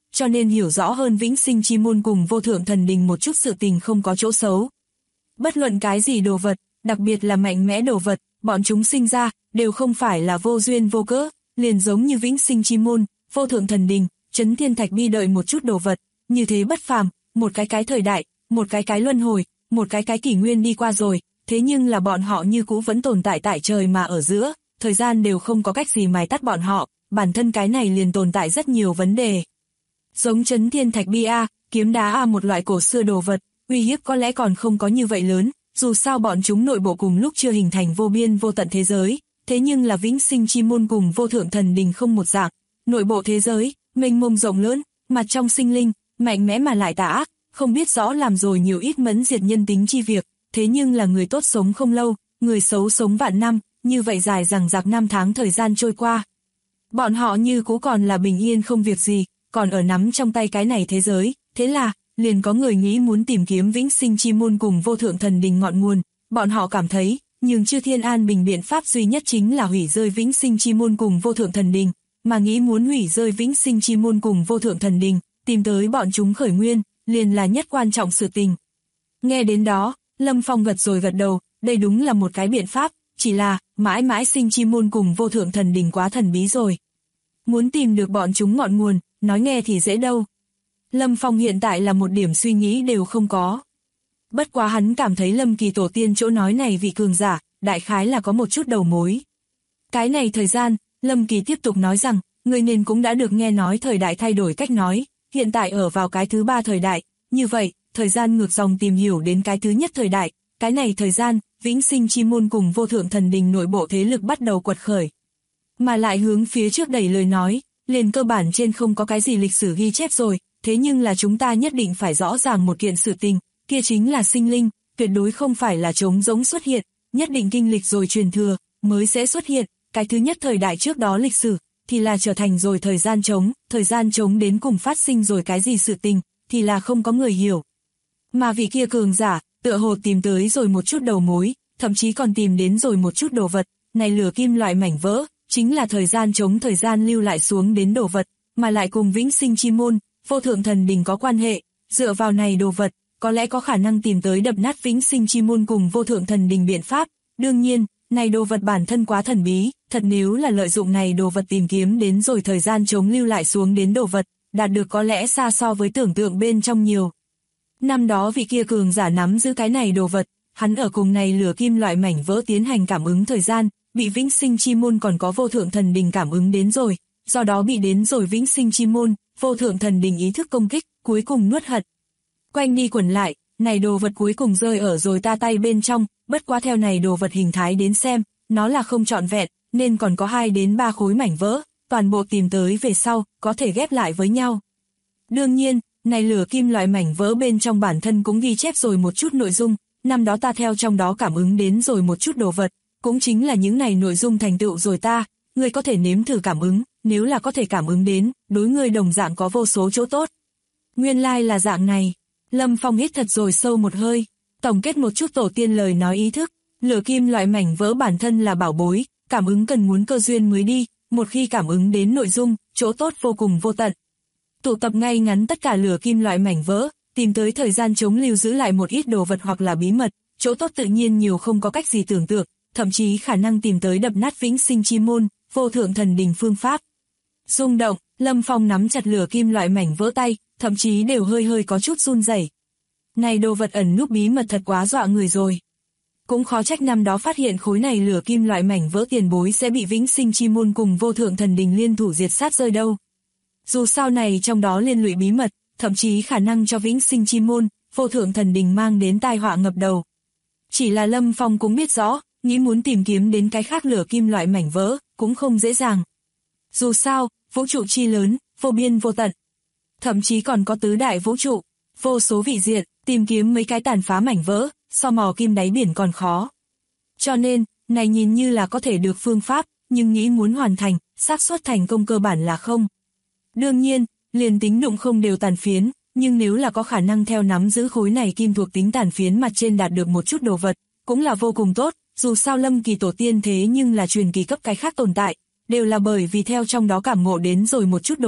Speaker 2: cho nên hiểu rõ hơn vĩnh sinh chi môn cùng vô thượng thần đình một chút sự tình không có chỗ xấu. Bất luận cái gì đồ vật, đặc biệt là mạnh mẽ đồ vật, bọn chúng sinh ra, đều không phải là vô duyên vô cớ, liền giống như vĩnh sinh chi môn, vô thượng thần đình, Chấn Thiên Thạch Bi đợi một chút đồ vật, như thế bất phàm, một cái thời đại, một cái luân hồi, một cái kỷ nguyên đi qua rồi, thế nhưng là bọn họ như cũ vẫn tồn tại tại trời mà ở giữa, thời gian đều không có cách gì mài tắt bọn họ, bản thân cái này liền tồn tại rất nhiều vấn đề. Giống Chấn Thiên Thạch Bi A, kiếm đá A một loại cổ xưa đồ vật, uy hiếp có lẽ còn không có như vậy lớn, dù sao bọn chúng nội bộ cùng lúc chưa hình thành vô biên vô tận thế giới, thế nhưng là vĩnh sinh chi môn cùng vô thượng thần đình không một dạng, nội bộ thế giới, mênh mông rộng lớn, mặt trong sinh linh, mạnh mẽ mà lại tà ác, không biết rõ làm rồi nhiều ít mẫn diệt nhân tính chi việc, thế nhưng là người tốt sống không lâu, người xấu sống vạn năm, như vậy dài dằng dặc năm tháng thời gian trôi qua. Bọn họ như cũ còn là bình yên không việc gì, còn ở nắm trong tay cái này thế giới, thế là, liền có người nghĩ muốn tìm kiếm vĩnh sinh chi môn cùng vô thượng thần đình ngọn nguồn, bọn họ cảm thấy, nhường chư thiên an bình biện pháp duy nhất chính là hủy rơi vĩnh sinh chi môn cùng vô thượng thần đình, mà nghĩ muốn hủy rơi vĩnh sinh chi môn cùng vô thượng thần đình, tìm tới bọn chúng khởi nguyên, liền là nhất quan trọng sự tình. Nghe đến đó, Lâm Phong gật rồi gật đầu, đây đúng là một cái biện pháp, chỉ là, mãi mãi sinh chi môn cùng vô thượng thần đình quá thần bí rồi. Muốn tìm được bọn chúng ngọn nguồn, nói nghe thì dễ đâu. Lâm Phong hiện tại là một điểm suy nghĩ đều không có. Bất quá hắn cảm thấy Lâm Kỳ tổ tiên chỗ nói này vị cường giả, đại khái là có một chút đầu mối. Cái này thời gian, Lâm Kỳ tiếp tục nói rằng, người nên cũng đã được nghe nói thời đại thay đổi cách nói, hiện tại ở vào cái thứ 3 thời đại, như vậy, thời gian ngược dòng tìm hiểu đến cái thứ nhất thời đại, cái này thời gian, vĩnh sinh chi môn cùng vô thượng thần đình nội bộ thế lực bắt đầu quật khởi. Mà lại hướng phía trước đẩy lời nói, liền cơ bản trên không có cái gì lịch sử ghi chép rồi, thế nhưng là chúng ta nhất định phải rõ ràng một kiện sự tình, kia chính là sinh linh, tuyệt đối không phải là trống rỗng xuất hiện, nhất định kinh lịch rồi truyền thừa, mới sẽ xuất hiện, cái thứ nhất thời đại trước đó lịch sử, thì là trở thành rồi thời gian trống đến cùng phát sinh rồi cái gì sự tình, thì là không có người hiểu. Mà vị kia cường giả, tựa hồ tìm tới rồi một chút đầu mối, thậm chí còn tìm đến rồi một chút đồ vật, này lửa kim loại mảnh vỡ, chính là thời gian trống thời gian lưu lại xuống đến đồ vật, mà lại cùng vĩnh sinh chi môn, vô thượng thần đình có quan hệ, dựa vào này đồ vật, có lẽ có khả năng tìm tới đập nát vĩnh sinh chi môn cùng vô thượng thần đình biện pháp. Đương nhiên, này đồ vật bản thân quá thần bí, thật nếu là lợi dụng này đồ vật tìm kiếm đến rồi thời gian trống lưu lại xuống đến đồ vật, đạt được có lẽ xa so với tưởng tượng bên trong nhiều. Năm đó vị kia cường giả nắm giữ cái này đồ vật, hắn ở cùng này lửa kim loại mảnh vỡ tiến hành cảm ứng thời gian, bị vĩnh sinh chi môn còn có vô thượng thần đình cảm ứng đến rồi, do đó bị đến rồi vĩnh sinh chi môn, vô thượng thần đình ý thức công kích, cuối cùng nuốt hận. Quanh đi quẩn lại, này đồ vật cuối cùng rơi ở rồi ta tay bên trong, bất quá theo này đồ vật hình thái đến xem, nó là không trọn vẹn, nên còn có 2 đến 3 khối mảnh vỡ, toàn bộ tìm tới về sau, có thể ghép lại với nhau. Đương nhiên, này lửa kim loại mảnh vỡ bên trong bản thân cũng ghi chép rồi một chút nội dung, năm đó ta theo trong đó cảm ứng đến rồi một chút đồ vật, cũng chính là những này nội dung thành tựu rồi ta, ngươi có thể nếm thử cảm ứng, nếu là có thể cảm ứng đến, đối ngươi đồng dạng có vô số chỗ tốt. Nguyên lai là dạng này, Lâm Phong hít thật rồi sâu một hơi, tổng kết một chút tổ tiên lời nói ý thức, lửa kim loại mảnh vỡ bản thân là bảo bối, cảm ứng cần muốn cơ duyên mới đi, một khi cảm ứng đến nội dung, chỗ tốt vô cùng vô tận. Tụ tập ngay ngắn tất cả lửa kim loại mảnh vỡ, tìm tới thời gian chống lưu giữ lại một ít đồ vật hoặc là bí mật, chỗ tốt tự nhiên nhiều không có cách gì tưởng tượng, thậm chí khả năng tìm tới đập nát vĩnh sinh chi môn, vô thượng thần đình phương pháp. Rung động, Lâm Phong nắm chặt lửa kim loại mảnh vỡ tay, thậm chí đều hơi có chút run rẩy. Này đồ vật ẩn núp bí mật thật quá dọa người rồi. Cũng khó trách năm đó phát hiện khối này lửa kim loại mảnh vỡ tiền bối sẽ bị vĩnh sinh chi môn cùng vô thượng thần đình liên thủ diệt sát rơi đâu. Dù sao này trong đó liên lụy bí mật, thậm chí khả năng cho vĩnh sinh chi môn, vô thượng thần đình mang đến tai họa ngập đầu. Chỉ là Lâm Phong cũng biết rõ, nghĩ muốn tìm kiếm đến cái khác lửa kim loại mảnh vỡ, cũng không dễ dàng. Dù sao, vũ trụ chi lớn, vô biên vô tận. Thậm chí còn có tứ đại vũ trụ, vô số vị diện, tìm kiếm mấy cái tàn phá mảnh vỡ, so mò kim đáy biển còn khó. Cho nên, này nhìn như là có thể được phương pháp, nhưng nghĩ muốn hoàn thành, xác suất thành công cơ bản là không. Đương nhiên, liền tính đụng không đều tàn phiến, nhưng nếu là có khả năng theo nắm giữ khối này kim thuộc tính tàn phiến mặt trên đạt được một chút đồ vật, cũng là vô cùng tốt, dù sao Lâm Kỳ tổ tiên thế nhưng là truyền kỳ cấp cái khác tồn tại, đều là bởi vì theo trong đó cảm ngộ đến rồi một chút đồ vật,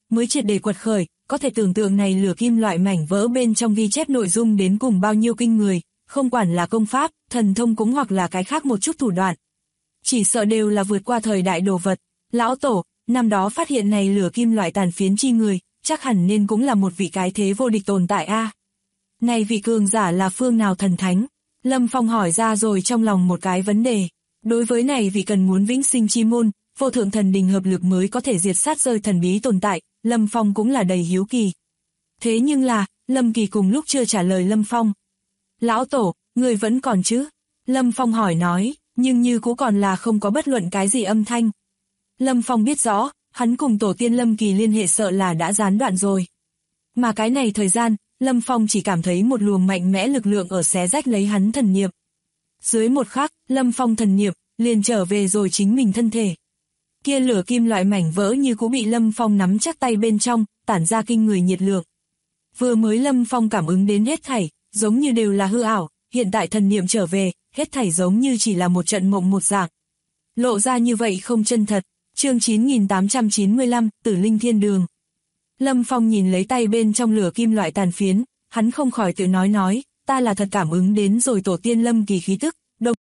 Speaker 2: mới triệt để quật khởi, có thể tưởng tượng này lửa kim loại mảnh vỡ bên trong ghi chép nội dung đến cùng bao nhiêu kinh người, không quản là công pháp, thần thông cũng hoặc là cái khác một chút thủ đoạn. Chỉ sợ đều là vượt qua thời đại đồ vật. Lão Tổ, năm đó phát hiện này lửa kim loại tàn phiến chi người, chắc hẳn nên cũng là một vị cái thế vô địch tồn tại a. Này vị cường giả là phương nào thần thánh? Lâm Phong hỏi ra rồi trong lòng một cái vấn đề. Đối với này vị cần muốn vĩnh sinh chi môn, vô thượng thần đình hợp lực mới có thể diệt sát rơi thần bí tồn tại, Lâm Phong cũng là đầy hiếu kỳ. Thế nhưng là, Lâm Kỳ cùng lúc chưa trả lời Lâm Phong. Lão Tổ, người vẫn còn chứ? Lâm Phong hỏi nói, nhưng như cũng còn là không có bất luận cái gì âm thanh. Lâm Phong biết rõ, hắn cùng tổ tiên Lâm Kỳ liên hệ sợ là đã gián đoạn rồi. Mà cái này thời gian, Lâm Phong chỉ cảm thấy một luồng mạnh mẽ lực lượng ở xé rách lấy hắn thần niệm. Dưới một khắc, Lâm Phong thần niệm liền trở về rồi chính mình thân thể. Kia lửa kim loại mảnh vỡ như cũng bị Lâm Phong nắm chắc tay bên trong, tản ra kinh người nhiệt lượng. Vừa mới Lâm Phong cảm ứng đến hết thảy, giống như đều là hư ảo, hiện tại thần niệm trở về, hết thảy giống như chỉ là một trận mộng một dạng. Lộ ra như vậy không chân thật. Chương 9895, Tử Linh Thiên Đường. Lâm Phong nhìn lấy tay bên trong lửa kim loại tàn phiến, hắn không khỏi tự nói, ta là thật cảm ứng đến rồi tổ tiên Lâm Kỳ khí tức.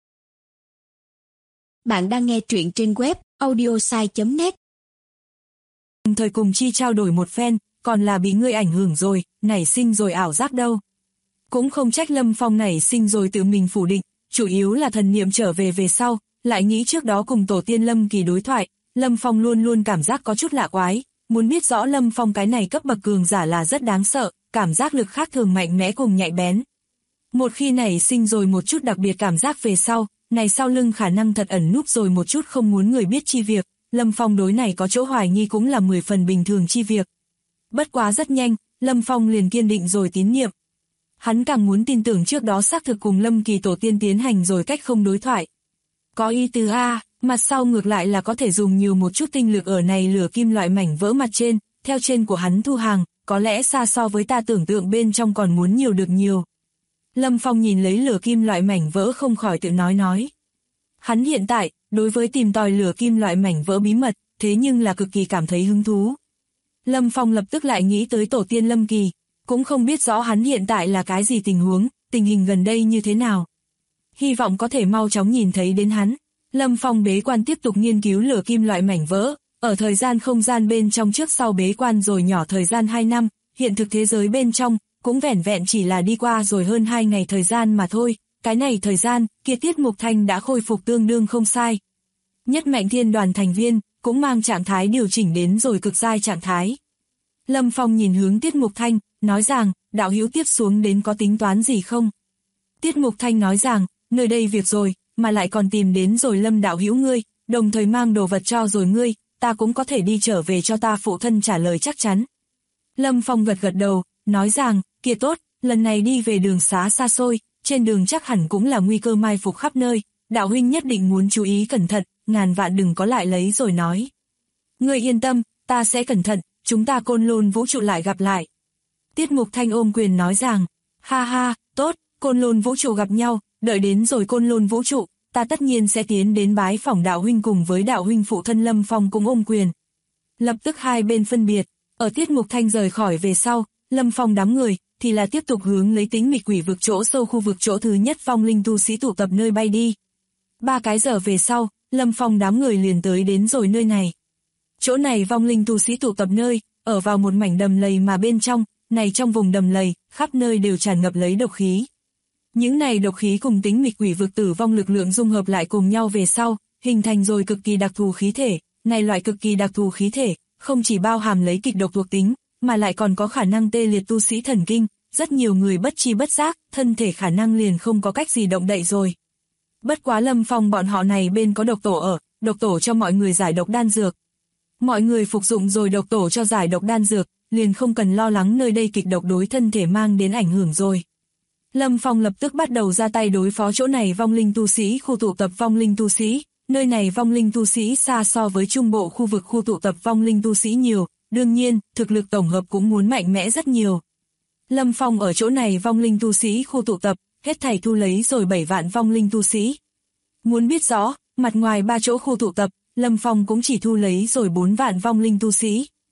Speaker 3: Bạn đang nghe truyện trên web audiosai.net.
Speaker 2: Đồng thời cùng chi trao đổi một phen, còn là bị ngươi ảnh hưởng rồi, nảy sinh rồi ảo giác đâu. Cũng không trách Lâm Phong nảy sinh rồi tự mình phủ định, chủ yếu là thần niệm trở về sau, lại nghĩ trước đó cùng tổ tiên Lâm Kỳ đối thoại, Lâm Phong luôn luôn cảm giác có chút lạ quái, muốn biết rõ Lâm Phong cái này cấp bậc cường giả là rất đáng sợ, cảm giác lực khác thường mạnh mẽ cùng nhạy bén. Một khi nảy sinh rồi một chút đặc biệt cảm giác về sau, này sau lưng khả năng thật ẩn núp rồi một chút không muốn người biết chi việc, Lâm Phong đối này có chỗ hoài nghi cũng là 10 phần bình thường chi việc. Bất quá rất nhanh, Lâm Phong liền kiên định rồi tín niệm. Hắn càng muốn tin tưởng trước đó xác thực cùng Lâm Kỳ tổ tiên tiến hành rồi cách không đối thoại. Có ý tứ A, mặt sau ngược lại là có thể dùng nhiều một chút tinh lực ở này lửa kim loại mảnh vỡ mặt trên, theo trên của hắn thu hàng, có lẽ xa so với ta tưởng tượng bên trong còn muốn nhiều được nhiều. Lâm Phong nhìn lấy lửa kim loại mảnh vỡ không khỏi tự nói. Hắn hiện tại, đối với tìm tòi lửa kim loại mảnh vỡ bí mật, thế nhưng là cực kỳ cảm thấy hứng thú. Lâm Phong lập tức lại nghĩ tới tổ tiên Lâm Kỳ, cũng không biết rõ hắn hiện tại là cái gì tình huống, tình hình gần đây như thế nào. Hy vọng có thể mau chóng nhìn thấy đến hắn. Lâm Phong bế quan tiếp tục nghiên cứu lửa kim loại mảnh vỡ, ở thời gian không gian bên trong trước sau bế quan rồi nhỏ thời gian 2 năm, hiện thực thế giới bên trong, cũng vẻn vẹn chỉ là đi qua rồi hơn 2 ngày thời gian mà thôi, cái này thời gian, kia Tiết Mục Thanh đã khôi phục tương đương không sai. Nhất Mạnh Thiên đoàn thành viên, cũng mang trạng thái điều chỉnh đến rồi cực giai trạng thái. Lâm Phong nhìn hướng Tiết Mục Thanh, nói rằng, đạo hữu tiếp xuống đến có tính toán gì không? Tiết Mục Thanh nói rằng, nơi đây việc rồi, mà lại còn tìm đến rồi Lâm đạo hữu ngươi, đồng thời mang đồ vật cho rồi ngươi, ta cũng có thể đi trở về cho ta phụ thân trả lời chắc chắn. Lâm Phong gật đầu, nói rằng, kia tốt, lần này đi về đường xá xa xôi, trên đường chắc hẳn cũng là nguy cơ mai phục khắp nơi, đạo huynh nhất định muốn chú ý cẩn thận, ngàn vạn đừng có lại lấy rồi nói. Ngươi yên tâm, ta sẽ cẩn thận, chúng ta Côn Lôn vũ trụ lại gặp lại. Tiết Mục Thanh ôm quyền nói rằng, ha ha, tốt, Côn Lôn vũ trụ gặp nhau, đợi đến rồi Côn Lôn vũ trụ, ta tất nhiên sẽ tiến đến bái phỏng đạo huynh cùng với đạo huynh phụ thân Lâm Phong cũng ôm quyền. Lập tức hai bên phân biệt, ở Tiết Mục Thanh rời khỏi về sau, Lâm Phong đám người, thì là tiếp tục hướng lấy Tĩnh Mịch Quỷ Vực chỗ sâu khu vực chỗ thứ nhất vong linh tu sĩ tụ tập nơi bay đi. 3 cái giờ về sau, Lâm Phong đám người liền tới đến rồi nơi này. Chỗ này vong linh tu sĩ tụ tập nơi, ở vào một mảnh đầm lầy mà bên trong, này trong vùng đầm lầy, khắp nơi đều tràn ngập lấy độc khí. Những này độc khí cùng Tĩnh Mịch Quỷ Vực tử vong lực lượng dung hợp lại cùng nhau về sau, hình thành rồi cực kỳ đặc thù khí thể. Này loại cực kỳ đặc thù khí thể, không chỉ bao hàm lấy kịch độc thuộc tính, mà lại còn có khả năng tê liệt tu sĩ thần kinh, rất nhiều người bất chi bất giác, thân thể khả năng liền không có cách gì động đậy rồi. Bất quá Lâm Phong bọn họ này bên có độc tổ ở, độc tổ cho mọi người giải độc đan dược. Mọi người phục dụng rồi độc tổ cho giải độc đan dược, liền không cần lo lắng nơi đây kịch độc đối thân thể mang đến ảnh hưởng rồi. Lâm Phong lập tức bắt đầu ra tay đối phó chỗ này vong linh tu sĩ khu tụ tập vong linh tu sĩ, nơi này vong linh tu sĩ xa so với trung bộ khu vực khu tụ tập vong linh tu sĩ nhiều, đương nhiên, thực lực tổng hợp cũng muốn mạnh mẽ rất nhiều. Lâm Phong ở chỗ này vong linh tu sĩ khu tụ tập, hết thảy thu lấy rồi 7 vạn vong linh tu sĩ. Muốn biết rõ, mặt ngoài 3 chỗ khu tụ tập, Lâm Phong cũng chỉ thu lấy rồi 4 vạn vong linh tu sĩ.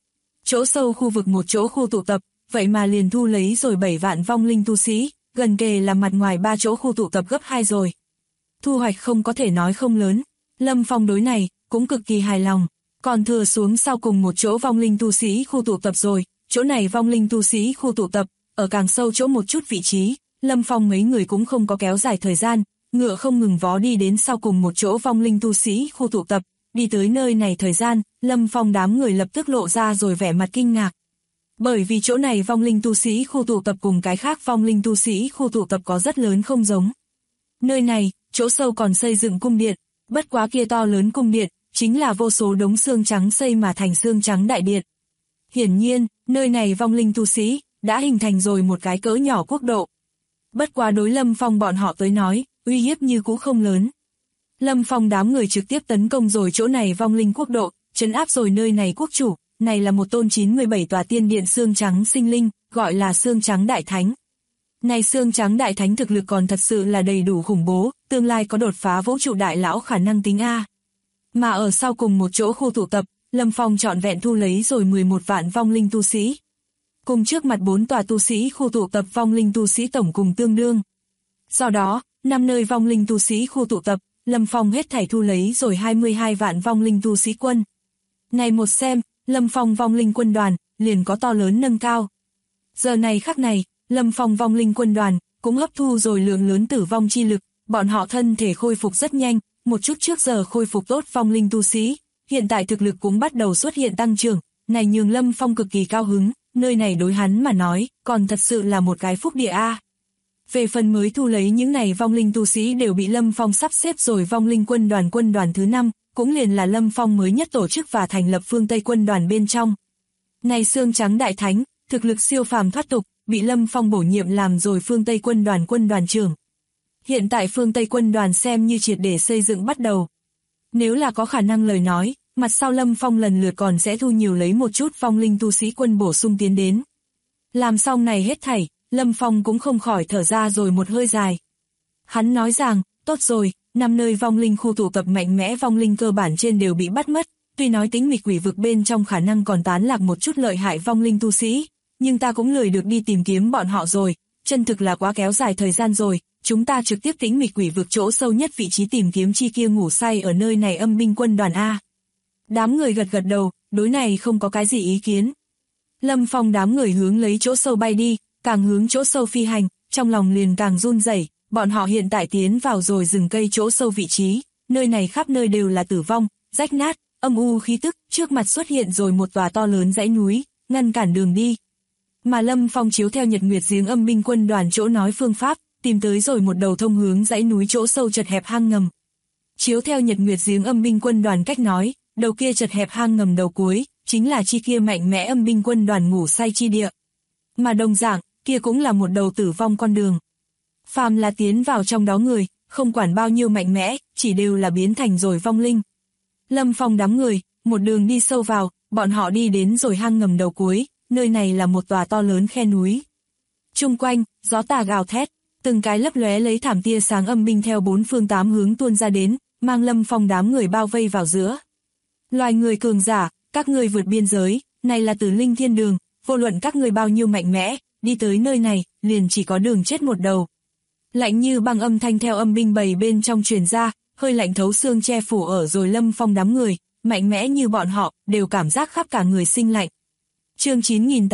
Speaker 2: Chỗ sâu khu vực một chỗ khu tụ tập, vậy mà liền thu lấy rồi 7 vạn vong linh tu sĩ, gần kề là mặt ngoài 3 chỗ khu tụ tập gấp 2 rồi. Thu hoạch không có thể nói không lớn, Lâm Phong đối này cũng cực kỳ hài lòng, còn thừa xuống sau cùng một chỗ vong linh tu sĩ khu tụ tập rồi, chỗ này vong linh tu sĩ khu tụ tập, ở càng sâu chỗ một chút vị trí, Lâm Phong mấy người cũng không có kéo dài thời gian, ngựa không ngừng vó đi đến sau cùng một chỗ vong linh tu sĩ khu tụ tập, đi tới nơi này thời gian, Lâm Phong đám người lập tức lộ ra rồi vẻ mặt kinh ngạc. Bởi vì chỗ này vong linh tu sĩ khu tụ tập cùng cái khác vong linh tu sĩ khu tụ tập có rất lớn không giống. Nơi này, chỗ sâu còn xây dựng cung điện, bất quá kia to lớn cung điện, chính là vô số đống xương trắng xây mà thành xương trắng đại điện. Hiển nhiên, nơi này vong linh tu sĩ, đã hình thành rồi một cái cỡ nhỏ quốc độ. Bất quá đối Lâm Phong bọn họ tới nói, uy hiếp như cũ không lớn. Lâm Phong đám người trực tiếp tấn công rồi chỗ này vong linh quốc độ, trấn áp rồi nơi này quốc chủ, này là một tôn 97 tòa tiên điện xương trắng sinh linh, gọi là xương trắng đại thánh. Này xương trắng đại thánh thực lực còn thật sự là đầy đủ khủng bố, tương lai có đột phá vũ trụ đại lão khả năng tính A. Mà ở sau cùng một chỗ khu tụ tập, Lâm Phong trọn vẹn thu lấy rồi 11 vạn vong linh tu sĩ. Cùng trước mặt 4 tòa tu sĩ khu tụ tập vong linh tu sĩ tổng cùng tương đương. Do đó, 5 nơi vong linh tu sĩ khu tụ tập, Lâm Phong hết thảy thu lấy rồi 22 vạn vong linh tu sĩ quân. Này một xem, Lâm Phong vong linh quân đoàn, liền có to lớn nâng cao. Giờ này khắc này, Lâm Phong vong linh quân đoàn, cũng hấp thu rồi lượng lớn tử vong chi lực, bọn họ thân thể khôi phục rất nhanh, một chút trước giờ khôi phục tốt vong linh tu sĩ, hiện tại thực lực cũng bắt đầu xuất hiện tăng trưởng, này nhường Lâm Phong cực kỳ cao hứng, nơi này đối hắn mà nói, còn thật sự là một cái phúc địa A. Về phần mới thu lấy những này vong linh tu sĩ đều bị Lâm Phong sắp xếp rồi vong linh quân đoàn thứ 5, cũng liền là Lâm Phong mới nhất tổ chức và thành lập phương Tây quân đoàn bên trong. Này xương trắng đại thánh, thực lực siêu phàm thoát tục, bị Lâm Phong bổ nhiệm làm rồi phương Tây quân đoàn trưởng. Hiện tại phương Tây quân đoàn xem như triệt để xây dựng bắt đầu. Nếu là có khả năng lời nói, mặt sau Lâm Phong lần lượt còn sẽ thu nhiều lấy một chút vong linh tu sĩ quân bổ sung tiến đến. Làm xong này hết thảy, Lâm Phong cũng không khỏi thở ra rồi một hơi dài. Hắn nói rằng, tốt rồi, 5 nơi vong linh khu tụ tập mạnh mẽ vong linh cơ bản trên đều bị bắt mất, tuy nói tính mịch quỷ vực bên trong khả năng còn tán lạc một chút lợi hại vong linh tu sĩ, nhưng ta cũng lười được đi tìm kiếm bọn họ rồi, chân thực là quá kéo dài thời gian rồi, chúng ta trực tiếp tính mịch quỷ vực chỗ sâu nhất vị trí tìm kiếm chi kia ngủ say ở nơi này âm binh quân đoàn A. Đám người gật đầu, đối này không có cái gì ý kiến. Lâm Phong đám người hướng lấy chỗ sâu bay đi, càng hướng chỗ sâu phi hành, trong lòng liền càng run rẩy. Bọn họ hiện tại tiến vào rồi rừng cây chỗ sâu vị trí, nơi này khắp nơi đều là tử vong, rách nát, âm u khí tức, trước mặt xuất hiện rồi một tòa to lớn dãy núi, ngăn cản đường đi. Mà Lâm Phong chiếu theo Nhật Nguyệt giếng âm binh quân đoàn chỗ nói phương pháp, tìm tới rồi một đầu thông hướng dãy núi chỗ sâu chật hẹp hang ngầm. Chiếu theo Nhật Nguyệt giếng âm binh quân đoàn cách nói, đầu kia chật hẹp hang ngầm đầu cuối, chính là chi kia mạnh mẽ âm binh quân đoàn ngủ say chi địa. Mà đồng dạng, kia cũng là một đầu tử vong con đường. Phàm là tiến vào trong đó người, không quản bao nhiêu mạnh mẽ, chỉ đều là biến thành rồi vong linh. Lâm Phong đám người, một đường đi sâu vào, bọn họ đi đến rồi hang ngầm đầu cuối, nơi này là một tòa to lớn khe núi. Chung quanh, gió tà gào thét, từng cái lấp lóe lấy thảm tia sáng âm binh theo 4 phương 8 hướng tuôn ra đến, mang Lâm Phong đám người bao vây vào giữa. Loài người cường giả, các người vượt biên giới, này là Tử Linh Thiên Đường, vô luận các người bao nhiêu mạnh mẽ, đi tới nơi này, liền chỉ có đường chết một đầu. Lạnh như băng âm thanh theo âm binh bầy bên trong truyền ra, hơi lạnh thấu xương che phủ ở rồi Lâm Phong đám người, mạnh mẽ như bọn họ, đều cảm giác khắp cả người sinh lạnh. Chương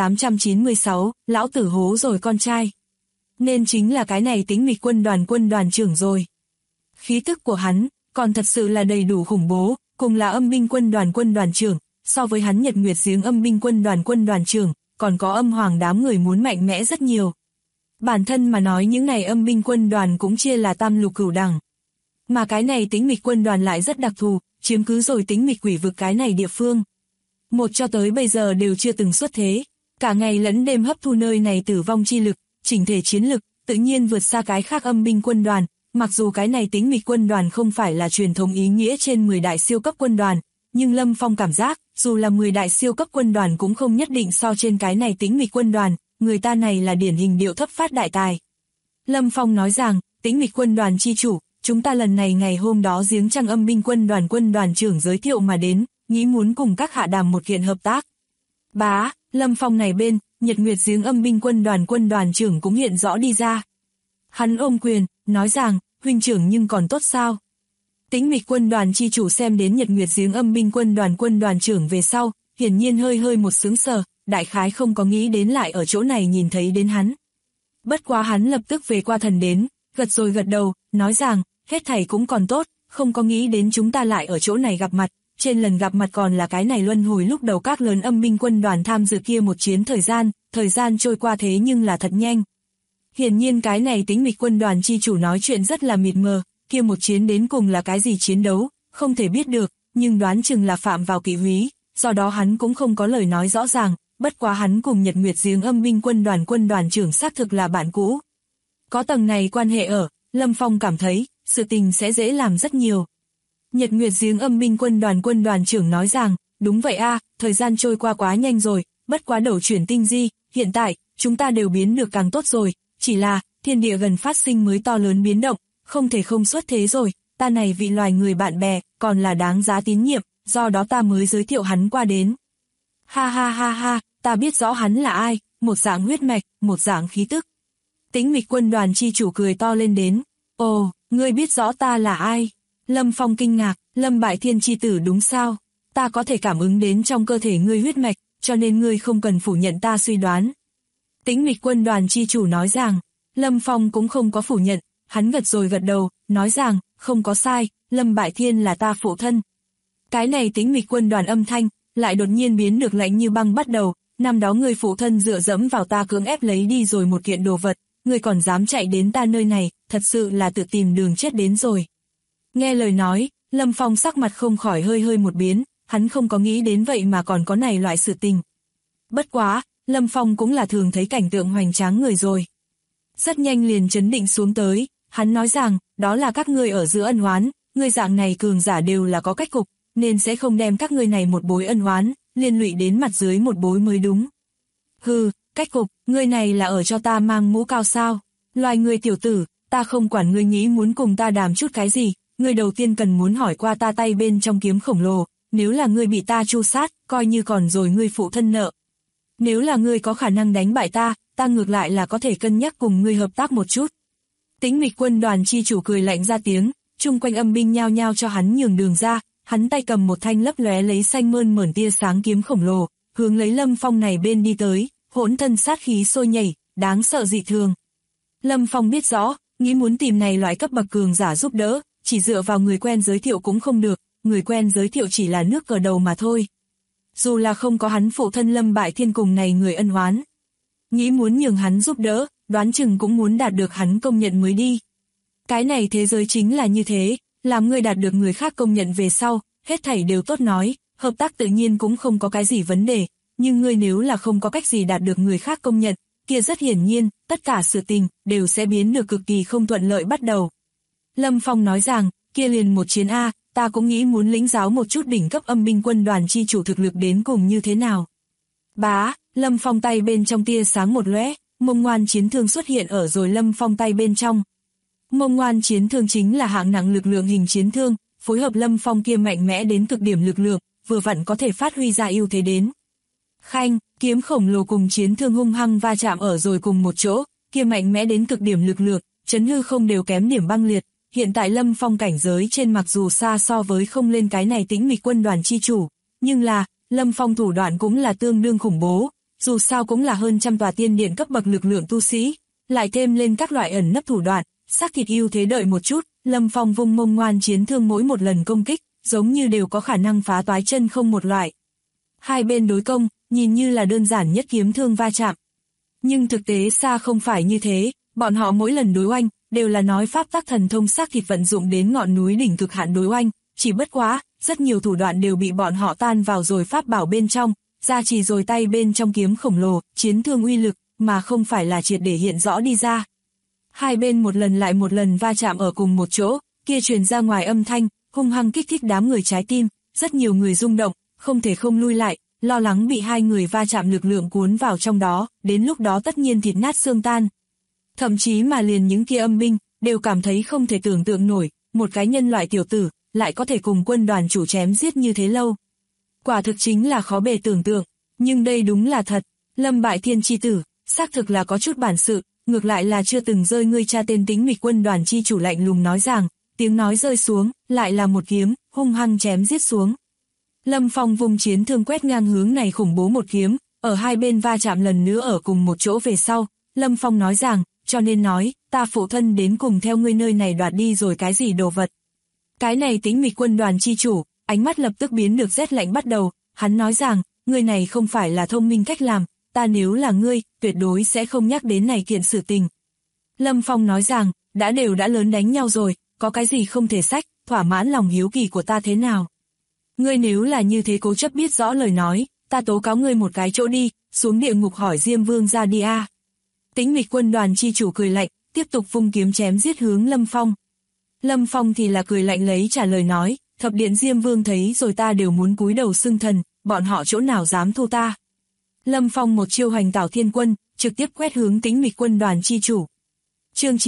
Speaker 2: 9896, lão tử hố rồi con trai. Nên chính là cái này tính mịch quân đoàn trưởng rồi. Khí tức của hắn, còn thật sự là đầy đủ khủng bố, cùng là âm binh quân đoàn trưởng, so với hắn Nhật Nguyệt giếng âm binh quân đoàn trưởng, còn có âm hoàng đám người muốn mạnh mẽ rất nhiều. Bản thân mà nói những này âm binh quân đoàn cũng chia là tam lục cửu đẳng. Mà cái này tính mịch quân đoàn lại rất đặc thù, chiếm cứ rồi tính mịch quỷ vực cái này địa phương. Một cho tới bây giờ đều chưa từng xuất thế, cả ngày lẫn đêm hấp thu nơi này tử vong chi lực, chỉnh thể chiến lực, tự nhiên vượt xa cái khác âm binh quân đoàn, mặc dù cái này tính mịch quân đoàn không phải là truyền thống ý nghĩa trên 10 đại siêu cấp quân đoàn, nhưng Lâm Phong cảm giác, dù là 10 đại siêu cấp quân đoàn cũng không nhất định so trên cái này tính mịch quân đoàn, người ta này là điển hình điệu thấp phát đại tài. Lâm Phong nói rằng, tính mịch quân đoàn chi chủ, chúng ta lần này ngày hôm đó giếng trăng âm binh quân đoàn trưởng giới thiệu mà đến, nghĩ muốn cùng các hạ đàm một kiện hợp tác. Bá, Lâm Phong này bên, Nhật Nguyệt Giếng Âm binh quân đoàn trưởng cũng hiện rõ đi ra. Hắn ôm quyền, nói rằng, huynh trưởng nhưng còn tốt sao? Tĩnh Mịch quân đoàn chi chủ xem đến Nhật Nguyệt Giếng Âm binh quân đoàn trưởng về sau, hiển nhiên hơi một sướng sờ, đại khái không có nghĩ đến lại ở chỗ này nhìn thấy đến hắn. Bất quá hắn lập tức về qua thần đến, gật rồi gật đầu, nói rằng, hết thảy cũng còn tốt, không có nghĩ đến chúng ta lại ở chỗ này gặp mặt, trên lần gặp mặt còn là cái này luân hồi lúc đầu các lớn âm binh quân đoàn tham dự kia một chiến thời gian trôi qua thế nhưng là thật nhanh. Hiển nhiên cái này Tĩnh Mịch quân đoàn chi chủ nói chuyện rất là mịt mờ, kia một chiến đến cùng là cái gì chiến đấu, không thể biết được, nhưng đoán chừng là phạm vào kỵ húy, do đó hắn cũng không có lời nói rõ ràng, bất quá hắn cùng Nhật Nguyệt Giếng Âm binh quân đoàn trưởng xác thực là bạn cũ. Có tầng này quan hệ ở, Lâm Phong cảm thấy, sự tình sẽ dễ làm rất nhiều. Nhật Nguyệt Giếng Âm binh quân đoàn trưởng nói rằng, đúng vậy a, thời gian trôi qua quá nhanh rồi, bất quá đầu chuyển tinh di, hiện tại, chúng ta đều biến được càng tốt rồi, chỉ là, thiên địa gần phát sinh mới to lớn biến động, không thể không xuất thế rồi, ta này vị loài người bạn bè, còn là đáng giá tín nhiệm, do đó ta mới giới thiệu hắn qua đến. Ha ha ha ha, ta biết rõ hắn là ai, một dạng huyết mạch, một dạng khí tức. Tĩnh Mịch quân đoàn chi chủ cười to lên đến, ồ, ngươi biết rõ ta là ai? Lâm Phong kinh ngạc, Lâm Bại Thiên chi tử đúng sao? Ta có thể cảm ứng đến trong cơ thể ngươi huyết mạch, cho nên ngươi không cần phủ nhận ta suy đoán. Tĩnh Mịch quân đoàn chi chủ nói rằng, Lâm Phong cũng không có phủ nhận, hắn gật rồi gật đầu, nói rằng, không có sai, Lâm Bại Thiên là ta phụ thân. Cái này Tĩnh Mịch quân đoàn âm thanh, lại đột nhiên biến được lạnh như băng bắt đầu, năm đó ngươi phụ thân dựa dẫm vào ta cưỡng ép lấy đi rồi một kiện đồ vật, ngươi còn dám chạy đến ta nơi này, thật sự là tự tìm đường chết đến rồi. Nghe lời nói, Lâm Phong sắc mặt không khỏi hơi một biến, hắn không có nghĩ đến vậy mà còn có này loại sự tình. Bất quá, Lâm Phong cũng là thường thấy cảnh tượng hoành tráng người rồi. Rất nhanh liền trấn định xuống tới, hắn nói rằng, đó là các ngươi ở giữa ân oán, ngươi dạng này cường giả đều là có cách cục, nên sẽ không đem các ngươi này một bối ân oán, liên lụy đến mặt dưới một bối mới đúng. Hừ, cách cục, ngươi này là ở cho ta mang mũ cao sao? Loài người tiểu tử, ta không quản ngươi nghĩ muốn cùng ta đàm chút cái gì, ngươi đầu tiên cần muốn hỏi qua ta tay bên trong kiếm khổng lồ, nếu là ngươi bị ta tru sát, coi như còn rồi ngươi phụ thân nợ. Nếu là ngươi có khả năng đánh bại ta, ta ngược lại là có thể cân nhắc cùng ngươi hợp tác một chút. Tĩnh Mịch quân đoàn chi chủ cười lạnh ra tiếng, chung quanh âm binh nhao nhao cho hắn nhường đường ra, hắn tay cầm một thanh lấp lóe lấy xanh mơn tia sáng kiếm khổng lồ, hướng lấy Lâm Phong này bên đi tới, hỗn thân sát khí sôi nhảy, đáng sợ dị thường. Lâm Phong biết rõ, nghĩ muốn tìm này loại cấp bậc cường giả giúp đỡ, chỉ dựa vào người quen giới thiệu cũng không được, người quen giới thiệu chỉ là nước cờ đầu mà thôi. Dù là không có hắn phụ thân Lâm Bại Thiên cùng này người ân oán, nghĩ muốn nhường hắn giúp đỡ, đoán chừng cũng muốn đạt được hắn công nhận mới đi. Cái này thế giới chính là như thế, làm người đạt được người khác công nhận về sau, hết thảy đều tốt nói, hợp tác tự nhiên cũng không có cái gì vấn đề, nhưng ngươi nếu là không có cách gì đạt được người khác công nhận, kia rất hiển nhiên, tất cả sự tình đều sẽ biến được cực kỳ không thuận lợi bắt đầu. Lâm Phong nói rằng, kia liền một chiến A, ta cũng nghĩ muốn lĩnh giáo một chút đỉnh cấp âm binh quân đoàn chi chủ thực lực đến cùng như thế nào. Bá, Lâm Phong tay bên trong tia sáng một lóe, Mông Ngoan chiến thương xuất hiện ở rồi Lâm Phong tay bên trong. Mông Ngoan chiến thương chính là hạng nặng lực lượng hình chiến thương, phối hợp Lâm Phong kia mạnh mẽ đến cực điểm lực lượng, vừa vặn có thể phát huy ra ưu thế đến. Khanh, kiếm khổng lồ cùng chiến thương hung hăng va chạm ở rồi cùng một chỗ, kia mạnh mẽ đến cực điểm lực lượng, chấn hư không đều kém điểm băng liệt. Hiện tại Lâm Phong cảnh giới trên mặc dù xa so với không lên cái này Tĩnh Mịch quân đoàn chi chủ, nhưng là, Lâm Phong thủ đoạn cũng là tương đương khủng bố, dù sao cũng là hơn trăm tòa tiên điện cấp bậc lực lượng tu sĩ, lại thêm lên các loại ẩn nấp thủ đoạn, xác thịt ưu thế đợi một chút, Lâm Phong vung Mông Ngoan chiến thương mỗi một lần công kích, giống như đều có khả năng phá toái chân không một loại. Hai bên đối công, nhìn như là đơn giản nhất kiếm thương va chạm. Nhưng thực tế xa không phải như thế, bọn họ mỗi lần đối oanh, đều là nói pháp tắc thần thông xác thịt vận dụng đến ngọn núi đỉnh cực hạn đối oanh, chỉ bất quá, rất nhiều thủ đoạn đều bị bọn họ tan vào rồi pháp bảo bên trong, ra chỉ rồi tay bên trong kiếm khổng lồ, chiến thương uy lực, mà không phải là triệt để hiện rõ đi ra. Hai bên một lần lại một lần va chạm ở cùng một chỗ, kia truyền ra ngoài âm thanh, hung hăng kích thích đám người trái tim, rất nhiều người rung động, không thể không lui lại, lo lắng bị hai người va chạm lực lượng cuốn vào trong đó, đến lúc đó tất nhiên thịt nát xương tan. Thậm chí mà liền những kia âm binh, đều cảm thấy không thể tưởng tượng nổi, một cái nhân loại tiểu tử, lại có thể cùng quân đoàn chủ chém giết như thế lâu. Quả thực chính là khó bề tưởng tượng. Nhưng đây đúng là thật, Lâm Bại Thiên chi tử, xác thực là có chút bản sự, ngược lại là chưa từng rơi ngươi cha tên Tĩnh Mịch Quân đoàn chi chủ lạnh lùng nói rằng, tiếng nói rơi xuống, lại là một kiếm, hung hăng chém giết xuống. Lâm Phong vung chiến thương quét ngang hướng này khủng bố một kiếm, ở hai bên va chạm lần nữa ở cùng một chỗ về sau, Lâm Phong nói rằng, cho nên nói, ta phụ thân đến cùng theo ngươi nơi này đoạt đi rồi cái gì đồ vật. Cái này Tĩnh Mịch Quân đoàn chi chủ, ánh mắt lập tức biến được rét lạnh bắt đầu, hắn nói rằng, ngươi này không phải là thông minh cách làm, ta nếu là ngươi, tuyệt đối sẽ không nhắc đến này kiện sự tình. Lâm Phong nói rằng, đã lớn đánh nhau rồi, có cái gì không thể xách, thỏa mãn lòng hiếu kỳ của ta thế nào. Ngươi nếu là như thế cố chấp biết rõ lời nói, ta tố cáo ngươi một cái chỗ đi, xuống địa ngục hỏi Diêm Vương ra đi a. Tĩnh Mịch Quân đoàn chi chủ cười lạnh, tiếp tục vung kiếm chém giết hướng Lâm Phong. Lâm Phong thì là cười lạnh lấy trả lời nói, thập điện Diêm Vương thấy rồi ta đều muốn cúi đầu xưng thần, bọn họ chỗ nào dám thu ta. Lâm Phong một chiêu hành tảo thiên quân, trực tiếp quét hướng Tĩnh Mịch Quân đoàn chi chủ. Chương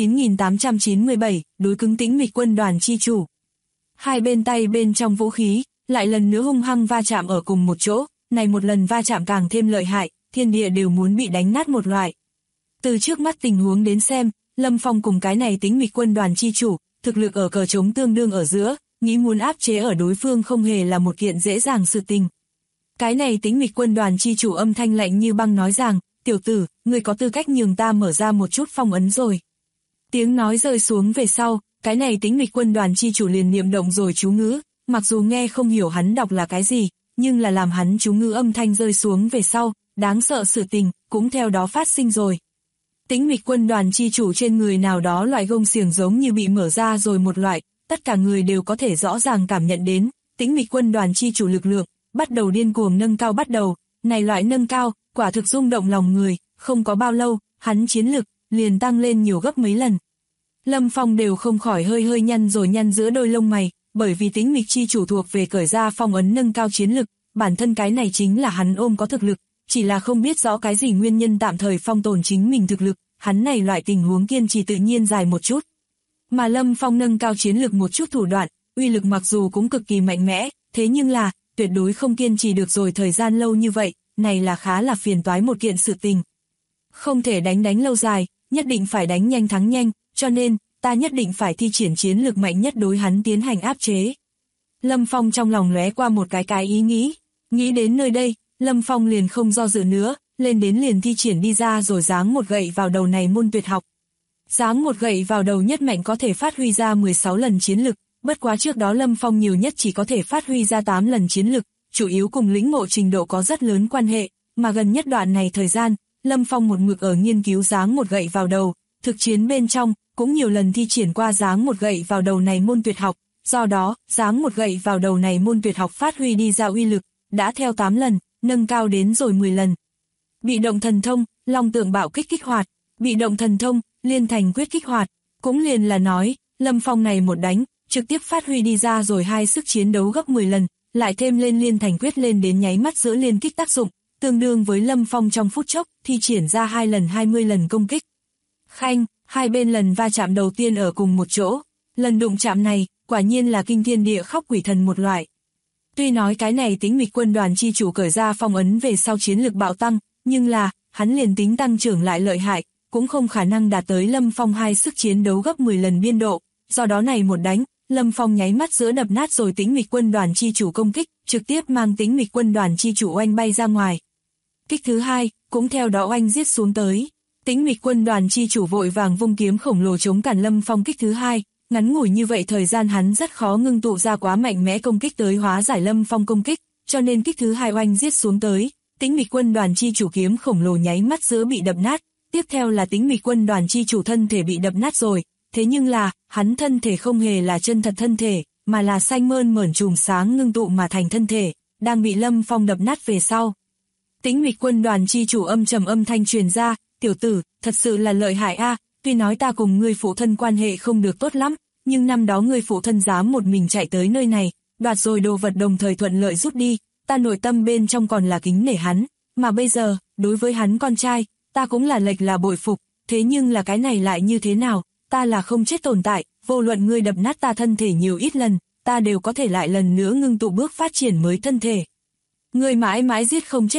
Speaker 2: 9897, đối cứng Tĩnh Mịch Quân đoàn chi chủ. Hai bên tay bên trong vũ khí, lại lần nữa hung hăng va chạm ở cùng một chỗ, này một lần va chạm càng thêm lợi hại, thiên địa đều muốn bị đánh nát một loại. Từ trước mắt tình huống đến xem, Lâm Phong cùng cái này Tĩnh Mịch Quân đoàn chi chủ, thực lực ở cờ trống tương đương ở giữa, nghĩ muốn áp chế ở đối phương không hề là một kiện dễ dàng sự tình. Cái này Tĩnh Mịch Quân đoàn chi chủ âm thanh lạnh như băng nói rằng, tiểu tử, ngươi có tư cách nhường ta mở ra một chút phong ấn rồi. Tiếng nói rơi xuống về sau, cái này Tĩnh Mịch Quân đoàn chi chủ liền niệm động rồi chú ngữ, mặc dù nghe không hiểu hắn đọc là cái gì, nhưng là làm hắn chú ngữ âm thanh rơi xuống về sau, đáng sợ sự tình, cũng theo đó phát sinh rồi. Tĩnh Mịch Quân đoàn chi chủ trên người nào đó loại gông xiềng giống như bị mở ra rồi một loại, tất cả người đều có thể rõ ràng cảm nhận đến, Tĩnh Mịch Quân đoàn chi chủ lực lượng, bắt đầu điên cuồng nâng cao bắt đầu, này loại nâng cao, quả thực rung động lòng người, không có bao lâu, hắn chiến lực, liền tăng lên nhiều gấp mấy lần. Lâm Phong đều không khỏi hơi nhăn giữa đôi lông mày, bởi vì Tĩnh Mịch chi chủ thuộc về cởi ra phong ấn nâng cao chiến lực, bản thân cái này chính là hắn ôm có thực lực, chỉ là không biết rõ cái gì nguyên nhân tạm thời phong tồn chính mình thực lực, hắn này loại tình huống kiên trì tự nhiên dài một chút. Mà Lâm Phong nâng cao chiến lực một chút thủ đoạn, uy lực mặc dù cũng cực kỳ mạnh mẽ, thế nhưng là, tuyệt đối không kiên trì được rồi thời gian lâu như vậy, này là khá là phiền toái một kiện sự tình. Không thể đánh lâu dài, nhất định phải đánh nhanh thắng nhanh, cho nên, ta nhất định phải thi triển chiến lực mạnh nhất đối hắn tiến hành áp chế. Lâm Phong trong lòng lóe qua một cái ý nghĩ đến nơi đây, Lâm Phong liền không do dự nữa, lên đến liền thi triển đi ra rồi giáng một gậy vào đầu này môn tuyệt học. Giáng một gậy vào đầu nhất mạnh có thể phát huy ra 16 lần chiến lực, bất quá trước đó Lâm Phong nhiều nhất chỉ có thể phát huy ra 8 lần chiến lực, chủ yếu cùng lĩnh ngộ trình độ có rất lớn quan hệ, mà gần nhất đoạn này thời gian, Lâm Phong một mực ở nghiên cứu giáng một gậy vào đầu, thực chiến bên trong, cũng nhiều lần thi triển qua giáng một gậy vào đầu này môn tuyệt học, do đó, giáng một gậy vào đầu này môn tuyệt học phát huy đi ra uy lực, đã theo 8 lần, nâng cao đến rồi 10 lần. Bị động thần thông, long tượng bạo kích kích hoạt, bị động thần thông, liên thành quyết kích hoạt, cũng liền là nói, Lâm Phong này một đánh, trực tiếp phát huy đi ra rồi hai sức chiến đấu gấp 10 lần, lại thêm lên liên thành quyết lên đến nháy mắt giữa liên kích tác dụng, tương đương với Lâm Phong trong phút chốc, thi triển ra 2 lần 20 lần công kích. Khanh, hai bên lần va chạm đầu tiên ở cùng một chỗ, lần đụng chạm này, quả nhiên là kinh thiên địa khóc quỷ thần một loại. Tuy nói cái này Tĩnh Mịch Quân đoàn chi chủ cởi ra phong ấn về sau chiến lực bạo tăng, nhưng là, hắn liền tính tăng trưởng lại lợi hại, cũng không khả năng đạt tới Lâm Phong hai sức chiến đấu gấp 10 lần biên độ, do đó này một đánh, Lâm Phong nháy mắt giữa đập nát rồi Tĩnh Mịch Quân đoàn chi chủ công kích, trực tiếp mang Tĩnh Mịch Quân đoàn chi chủ oanh bay ra ngoài. Kích thứ hai, cũng theo đó oanh giết xuống tới. Tĩnh Mịch Quân đoàn chi chủ vội vàng vung kiếm khổng lồ chống cản Lâm Phong kích thứ hai, ngắn ngủi như vậy thời gian hắn rất khó ngưng tụ ra quá mạnh mẽ công kích tới hóa giải Lâm Phong công kích, cho nên kích thứ hai oanh giết xuống tới, Tĩnh Mịch Quân đoàn chi chủ kiếm khổng lồ nháy mắt giữa bị đập nát, tiếp theo là Tĩnh Mịch Quân đoàn chi chủ thân thể bị đập nát rồi, thế nhưng là, hắn thân thể không hề là chân thật thân thể, mà là xanh mơn chùm sáng ngưng tụ mà thành thân thể, đang bị Lâm Phong đập nát về sau. Tĩnh Mịch Quân đoàn chi chủ âm trầm âm thanh truyền ra, tiểu tử, thật sự là lợi hại a, tuy nói ta cùng ngươi phụ thân quan hệ không được tốt lắm, nhưng năm đó ngươi phụ thân dám một mình chạy tới nơi này, đoạt rồi đồ vật đồng thời thuận lợi rút đi, ta nội tâm bên trong còn là kính nể hắn, mà bây giờ, đối với hắn con trai, ta cũng là lệch là bội phục, thế nhưng là cái này lại như thế nào, ta là không chết tồn tại, vô luận ngươi đập nát ta thân thể nhiều ít lần, ta đều có thể lại lần nữa ngưng tụ bước phát triển mới thân thể. Ngươi mãi mãi giết không chết ta,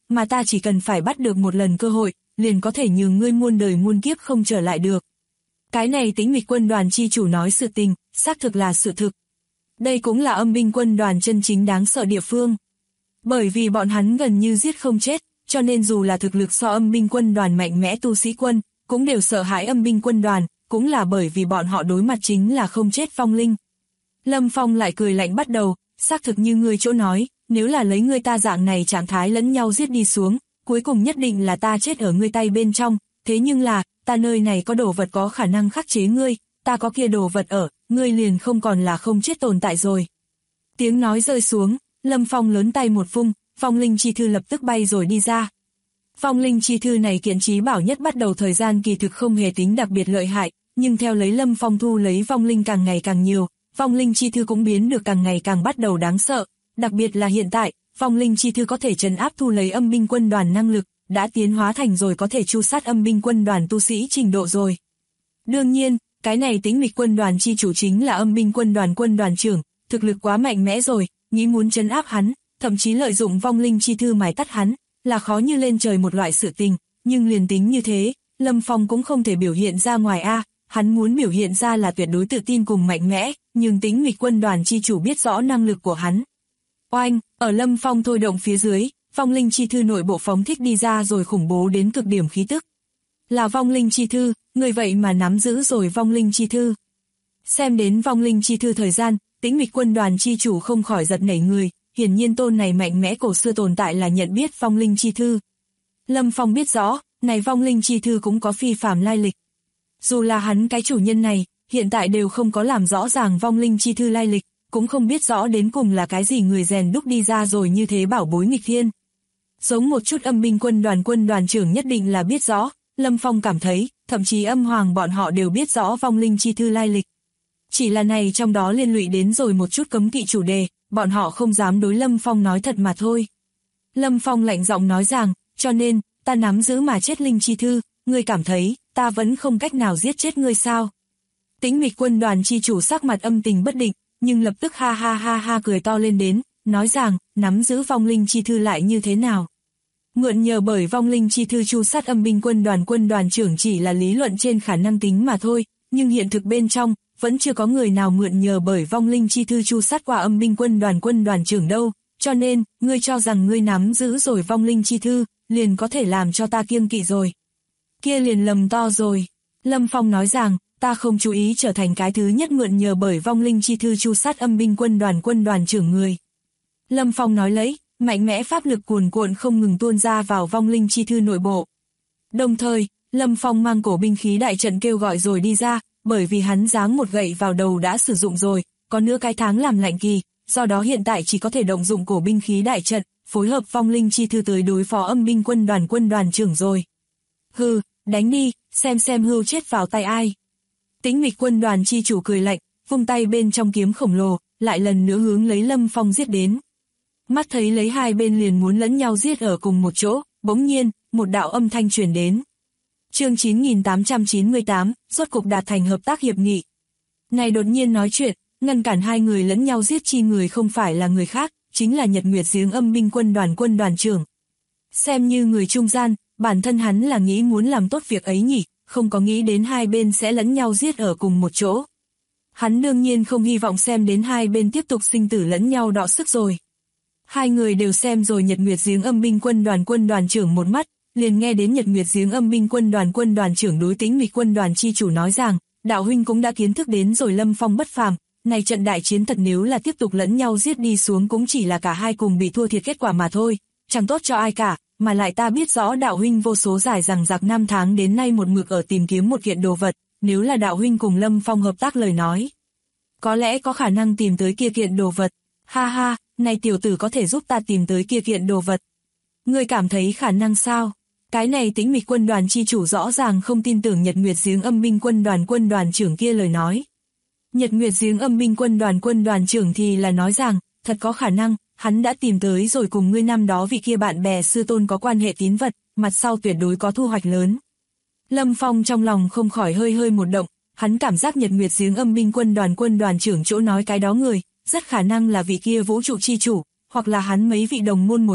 Speaker 2: mà ta chỉ cần phải bắt được một lần cơ hội, liền có thể nhường ngươi muôn đời muôn kiếp không trở lại được. Cái này Tĩnh Mịch Quân đoàn chi chủ nói sự tình, xác thực là sự thực. Đây cũng là Âm binh quân đoàn chân chính đáng sợ địa phương. Bởi vì bọn hắn gần như giết không chết, cho nên dù là thực lực so Âm binh quân đoàn mạnh mẽ tu sĩ quân, cũng đều sợ hãi Âm binh quân đoàn, cũng là bởi vì bọn họ đối mặt chính là không chết vong linh. Lâm Phong lại cười lạnh bắt đầu, xác thực như ngươi chỗ nói, nếu là lấy ngươi ta dạng này trạng thái lẫn nhau giết đi xuống, cuối cùng nhất định là ta chết ở ngươi tay bên trong, thế nhưng là, ta nơi này có đồ vật có khả năng khắc chế ngươi, ta có kia đồ vật ở, ngươi liền không còn là không chết tồn tại rồi. Tiếng nói rơi xuống, Lâm Phong lớn tay một vung, vong linh chi thư lập tức bay rồi đi ra. Vong linh chi thư này kiện trí bảo nhất bắt đầu thời gian kỳ thực không hề tính đặc biệt lợi hại, nhưng theo lấy Lâm Phong thu lấy vong linh càng ngày càng nhiều, vong linh chi thư cũng biến được càng ngày càng bắt đầu đáng sợ, đặc biệt là hiện tại, vong linh chi thư có thể trấn áp thu lấy âm binh quân đoàn năng lực, đã tiến hóa thành rồi có thể tru sát âm binh quân đoàn tu sĩ trình độ rồi. Đương nhiên, cái này Tĩnh Mịch quân đoàn chi chủ chính là âm binh quân đoàn trưởng, thực lực quá mạnh mẽ rồi, nghĩ muốn trấn áp hắn, thậm chí lợi dụng vong linh chi thư mài tắt hắn, là khó như lên trời một loại sự tình, nhưng liền tính như thế, Lâm Phong cũng không thể biểu hiện ra ngoài hắn muốn biểu hiện ra là tuyệt đối tự tin cùng mạnh mẽ, nhưng Tĩnh Mịch quân đoàn chi chủ biết rõ năng lực của hắn. Oanh, ở Lâm Phong thôi động phía dưới, vong linh chi thư nội bộ phóng thích đi ra rồi khủng bố đến cực điểm khí tức. Là vong linh chi thư, người vậy mà nắm giữ rồi vong linh chi thư. Xem đến vong linh chi thư thời gian, Tĩnh Mịch quân đoàn chi chủ không khỏi giật nảy người, hiển nhiên tôn này mạnh mẽ cổ xưa tồn tại là nhận biết vong linh chi thư. Lâm Phong biết rõ, này vong linh chi thư cũng có phi phàm lai lịch. Dù là hắn cái chủ nhân này, hiện tại đều không có làm rõ ràng vong linh chi thư lai lịch, cũng không biết rõ đến cùng là cái gì người rèn đúc đi ra rồi như thế bảo bối nghịch thiên. Giống một chút âm binh quân đoàn trưởng nhất định là biết rõ, Lâm Phong cảm thấy, thậm chí âm hoàng bọn họ đều biết rõ vong linh chi thư lai lịch. Chỉ là này trong đó liên lụy đến rồi một chút cấm kỵ chủ đề, bọn họ không dám đối Lâm Phong nói thật mà thôi. Lâm Phong lạnh giọng nói rằng, cho nên, ta nắm giữ mà chết linh chi thư, ngươi cảm thấy, ta vẫn không cách nào giết chết ngươi sao? Tĩnh Mịch quân đoàn chi chủ sắc mặt âm tình bất định, nhưng lập tức ha ha cười to lên đến, nói rằng, nắm giữ vong linh chi thư lại như thế nào? Mượn nhờ bởi vong linh chi thư tru sát âm binh quân đoàn trưởng chỉ là lý luận trên khả năng tính mà thôi, nhưng hiện thực bên trong, vẫn chưa có người nào mượn nhờ bởi vong linh chi thư tru sát qua âm binh quân đoàn trưởng đâu, cho nên, ngươi cho rằng ngươi nắm giữ rồi vong linh chi thư, liền có thể làm cho ta kiêng kỵ rồi. Kia liền lầm to rồi. Lâm Phong nói rằng, ta không chú ý trở thành cái thứ nhất mượn nhờ bởi vong linh chi thư tru sát âm binh quân đoàn trưởng người. Lâm Phong nói lấy, mạnh mẽ pháp lực cuồn cuộn không ngừng tuôn ra vào vong linh chi thư nội bộ. Đồng thời, Lâm Phong mang cổ binh khí đại trận kêu gọi rồi đi ra, bởi vì hắn giáng một gậy vào đầu đã sử dụng rồi, có nữa cái tháng làm lạnh kỳ, do đó hiện tại chỉ có thể động dụng cổ binh khí đại trận, phối hợp vong linh chi thư tới đối phó âm binh quân đoàn trưởng rồi. Hừ, đánh đi, xem hưu chết vào tay ai. Tĩnh Mịch quân đoàn chi chủ cười lạnh, vung tay bên trong kiếm khổng lồ, lại lần nữa hướng lấy Lâm Phong giết đến. Mắt thấy lấy hai bên liền muốn lẫn nhau giết ở cùng một chỗ, bỗng nhiên, một đạo âm thanh truyền đến. Chương 9898, rốt cục đạt thành hợp tác hiệp nghị. Này đột nhiên nói chuyện, ngăn cản hai người lẫn nhau giết chi người không phải là người khác, chính là Nhật Nguyệt Giếng âm binh quân đoàn trưởng. Xem như người trung gian, bản thân hắn là nghĩ muốn làm tốt việc ấy nhỉ, không có nghĩ đến hai bên sẽ lẫn nhau giết ở cùng một chỗ. Hắn đương nhiên không hy vọng xem đến hai bên tiếp tục sinh tử lẫn nhau đọ sức rồi. Hai người đều xem rồi Nhật Nguyệt Giếng âm binh quân đoàn trưởng một mắt, liền nghe đến Nhật Nguyệt Giếng âm binh quân đoàn trưởng đối Tĩnh Mịch quân đoàn chi chủ nói rằng, đạo huynh cũng đã kiến thức đến rồi Lâm Phong bất phàm, này trận đại chiến thật nếu là tiếp tục lẫn nhau giết đi xuống cũng chỉ là cả hai cùng bị thua thiệt kết quả mà thôi, chẳng tốt cho ai cả, mà lại ta biết rõ đạo huynh vô số dài rằng giặc năm tháng đến nay một mực ở tìm kiếm một kiện đồ vật, nếu là đạo huynh cùng Lâm Phong hợp tác lời nói, có lẽ có khả năng tìm tới kia kiện đồ vật. Ha ha, này tiểu tử có thể giúp ta tìm tới kia kiện đồ vật. Ngươi cảm thấy khả năng sao? Cái này Tĩnh Mịch quân đoàn chi chủ rõ ràng không tin tưởng Nhật Nguyệt Giếng âm binh quân đoàn trưởng kia lời nói. Nhật Nguyệt Giếng âm binh quân đoàn trưởng thì là nói rằng, thật có khả năng, hắn đã tìm tới rồi cùng ngươi năm đó vị kia bạn bè sư tôn có quan hệ tín vật, mặt sau tuyệt đối có thu hoạch lớn. Lâm Phong trong lòng không khỏi hơi một động, hắn cảm giác Nhật Nguyệt Giếng âm binh quân đoàn trưởng chỗ nói cái đó người, rất khả năng là vị kia vũ trụ chi chủ, hoặc là hắn mấy vị đồng môn một trong,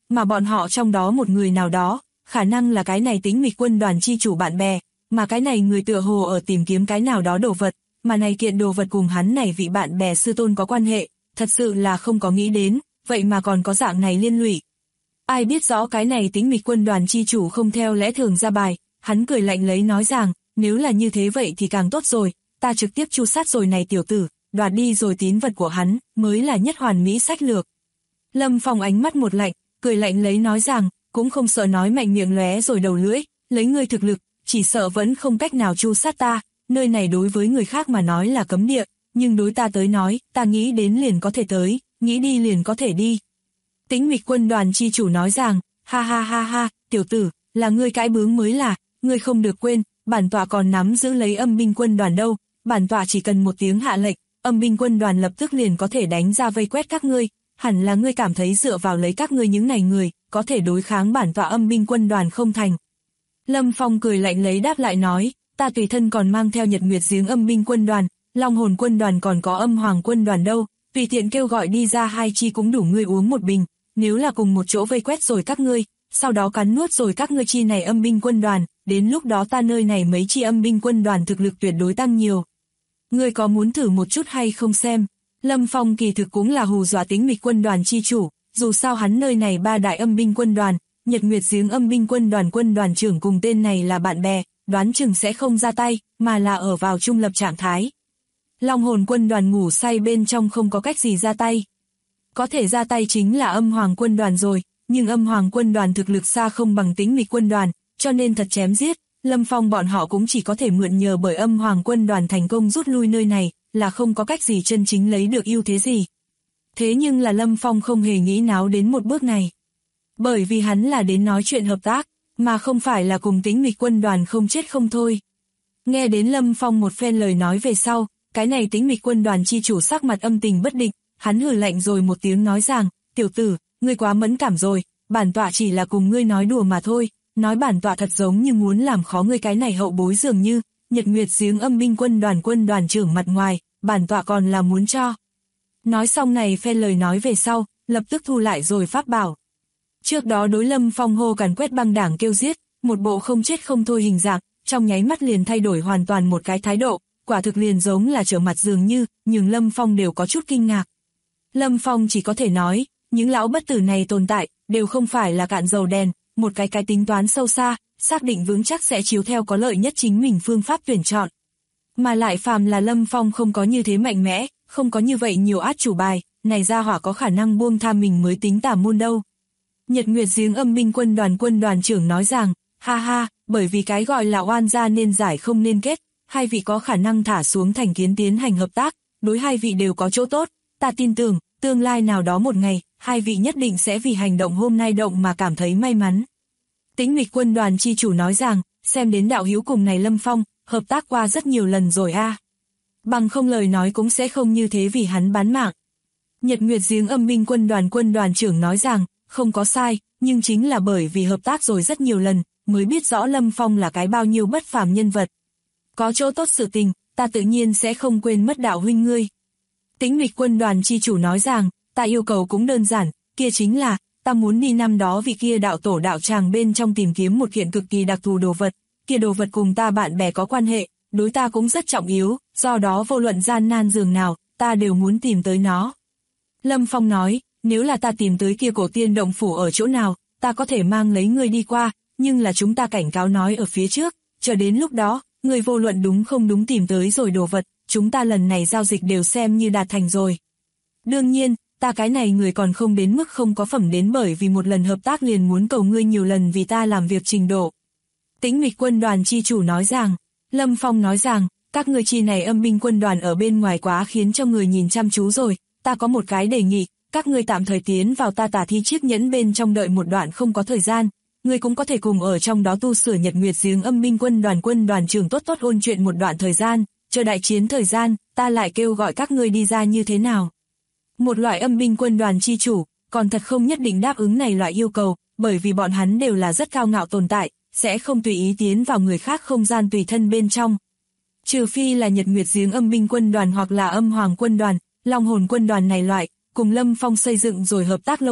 Speaker 2: mà bọn họ trong đó một người nào đó, khả năng là cái này Tĩnh Mịch Quân đoàn chi chủ bạn bè, mà cái này người tựa hồ ở tìm kiếm cái nào đó đồ vật, mà này kiện đồ vật cùng hắn này vị bạn bè sư tôn có quan hệ, thật sự là không có nghĩ đến, vậy mà còn có dạng này liên lụy. Ai biết rõ cái này Tĩnh Mịch Quân đoàn chi chủ không theo lẽ thường ra bài, hắn cười lạnh lấy nói rằng, nếu là như thế vậy thì càng tốt rồi, ta trực tiếp tru sát rồi này tiểu tử, đoạt đi rồi tín vật của hắn, mới là nhất hoàn mỹ sách lược. Lâm Phong ánh mắt một lạnh, cười lạnh lấy nói rằng, cũng không sợ nói mạnh miệng lóe rồi đầu lưỡi, lấy ngươi thực lực, chỉ sợ vẫn không cách nào tru sát ta, nơi này đối với người khác mà nói là cấm địa, nhưng đối ta tới nói, ta nghĩ đến liền có thể tới, nghĩ đi liền có thể đi. Tĩnh Mịch Quân đoàn chi chủ nói rằng, ha ha ha ha, tiểu tử, là ngươi cãi bướng mới là, ngươi không được quên, bản tọa còn nắm giữ lấy âm binh quân đoàn đâu, bản tọa chỉ cần một tiếng hạ lệnh, âm binh quân đoàn lập tức liền có thể đánh ra vây quét các ngươi, hẳn là ngươi cảm thấy dựa vào lấy các ngươi những này người, có thể đối kháng bản tọa âm binh quân đoàn không thành. Lâm Phong cười lạnh lấy đáp lại nói, ta tùy thân còn mang theo Nhật Nguyệt Giếng âm binh quân đoàn, Long Hồn quân đoàn còn có âm hoàng quân đoàn đâu, tùy tiện kêu gọi đi ra 2 chi cũng đủ ngươi uống một bình, nếu là cùng một chỗ vây quét rồi các ngươi, sau đó cắn nuốt rồi các ngươi chi này âm binh quân đoàn, đến lúc đó ta nơi này mấy chi âm binh quân đoàn thực lực tuyệt đối tăng nhiều. Ngươi có muốn thử một chút hay không xem? Lâm Phong kỳ thực cũng là hù dọa Tĩnh Mịch Quân đoàn chi chủ, dù sao hắn nơi này 3 đại âm binh quân đoàn, Nhật Nguyệt Giếng âm binh quân đoàn trưởng cùng tên này là bạn bè, đoán chừng sẽ không ra tay, mà là ở vào trung lập trạng thái. Long Hồn quân đoàn ngủ say bên trong không có cách gì ra tay. Có thể ra tay chính là âm hoàng quân đoàn rồi, nhưng âm hoàng quân đoàn thực lực xa không bằng Tĩnh Mịch Quân đoàn, cho nên thật chém giết, Lâm Phong bọn họ cũng chỉ có thể mượn nhờ bởi âm hoàng quân đoàn thành công rút lui nơi này, là không có cách gì chân chính lấy được ưu thế gì. Thế nhưng là Lâm Phong không hề nghĩ náo đến một bước này. Bởi vì hắn là đến nói chuyện hợp tác, mà không phải là cùng Tĩnh Mịch Quân đoàn không chết không thôi. Nghe đến Lâm Phong một phen lời nói về sau, cái này Tĩnh Mịch Quân đoàn chi chủ sắc mặt âm tình bất định, hắn hừ lạnh rồi một tiếng nói rằng, tiểu tử, ngươi quá mẫn cảm rồi, bản tọa chỉ là cùng ngươi nói đùa mà thôi, nói bản tọa thật giống như muốn làm khó ngươi cái này hậu bối dường như, Nhật Nguyệt Giếng âm binh quân đoàn trưởng mặt ngoài, bản tọa còn là muốn cho. Nói xong này phen lời nói về sau, lập tức thu lại rồi pháp bảo. Trước đó đối Lâm Phong hô càn quét băng đảng kêu giết, một bộ không chết không thôi hình dạng, trong nháy mắt liền thay đổi hoàn toàn một cái thái độ, quả thực liền giống là trở mặt dường như, nhưng Lâm Phong đều có chút kinh ngạc. Lâm Phong chỉ có thể nói, những lão bất tử này tồn tại, đều không phải là cạn dầu đèn, một cái tính toán sâu xa, xác định vững chắc sẽ chiếu theo có lợi nhất chính mình phương pháp tuyển chọn. Mà lại phàm là Lâm Phong không có như thế mạnh mẽ, không có như vậy nhiều át chủ bài, này ra hỏa có khả năng buông tha mình mới tính tà môn đâu. Nhật Nguyệt Giếng âm binh quân đoàn trưởng nói rằng, ha ha, bởi vì cái gọi là oan gia nên giải không nên kết, 2 vị có khả năng thả xuống thành kiến tiến hành hợp tác, đối 2 vị đều có chỗ tốt, ta tin tưởng, tương lai nào đó một ngày, 2 vị nhất định sẽ vì hành động hôm nay động mà cảm thấy may mắn. Tĩnh Mịch Quân đoàn chi chủ nói rằng, xem đến đạo hữu cùng này Lâm Phong, hợp tác qua rất nhiều lần rồi a. Bằng không lời nói cũng sẽ không như thế vì hắn bán mạng. Nhật Nguyệt Giếng âm binh quân đoàn trưởng nói rằng, không có sai, nhưng chính là bởi vì hợp tác rồi rất nhiều lần, mới biết rõ Lâm Phong là cái bao nhiêu bất phàm nhân vật. Có chỗ tốt sự tình, ta tự nhiên sẽ không quên mất đạo huynh ngươi. Tĩnh Mịch Quân đoàn chi chủ nói rằng, ta yêu cầu cũng đơn giản, kia chính là, ta muốn đi năm đó vị kia đạo tổ đạo tràng bên trong tìm kiếm một kiện cực kỳ đặc thù đồ vật, kia đồ vật cùng ta bạn bè có quan hệ, đối ta cũng rất trọng yếu, do đó vô luận gian nan dường nào, ta đều muốn tìm tới nó. Lâm Phong nói, nếu là ta tìm tới kia cổ tiên động phủ ở chỗ nào, ta có thể mang lấy ngươi đi qua, nhưng là chúng ta cảnh cáo nói ở phía trước, chờ đến lúc đó, ngươi vô luận đúng không đúng tìm tới rồi đồ vật, chúng ta lần này giao dịch đều xem như đạt thành rồi. Đương nhiên, ta cái này người còn không đến mức không có phẩm đến bởi vì một lần hợp tác liền muốn cầu ngươi nhiều lần vì ta làm việc trình độ. Tĩnh Mịch Quân đoàn chi chủ nói rằng, Lâm Phong nói rằng, các ngươi chi này âm binh quân đoàn ở bên ngoài quá khiến cho người nhìn chăm chú rồi, ta có một cái đề nghị, các ngươi tạm thời tiến vào ta tả thi chiếc nhẫn bên trong đợi một đoạn không có thời gian, ngươi cũng có thể cùng ở trong đó tu sửa Nhật Nguyệt Giếng âm binh quân đoàn trưởng tốt ôn chuyện một đoạn thời gian, chờ đại chiến thời gian, ta lại kêu gọi các ngươi đi ra như thế nào. Một loại âm binh quân đoàn chi chủ, còn thật không nhất định đáp ứng này loại yêu cầu, bởi vì bọn hắn đều là rất cao ngạo tồn tại, sẽ không tùy ý tiến vào người khác không gian tùy thân bên trong. Trừ phi là Nhật Nguyệt Giếng âm binh quân đoàn hoặc là âm hoàng quân đoàn, Long Hồn quân đoàn này loại, cùng Lâm Phong xây dựng rồi hợp tác lâu dài,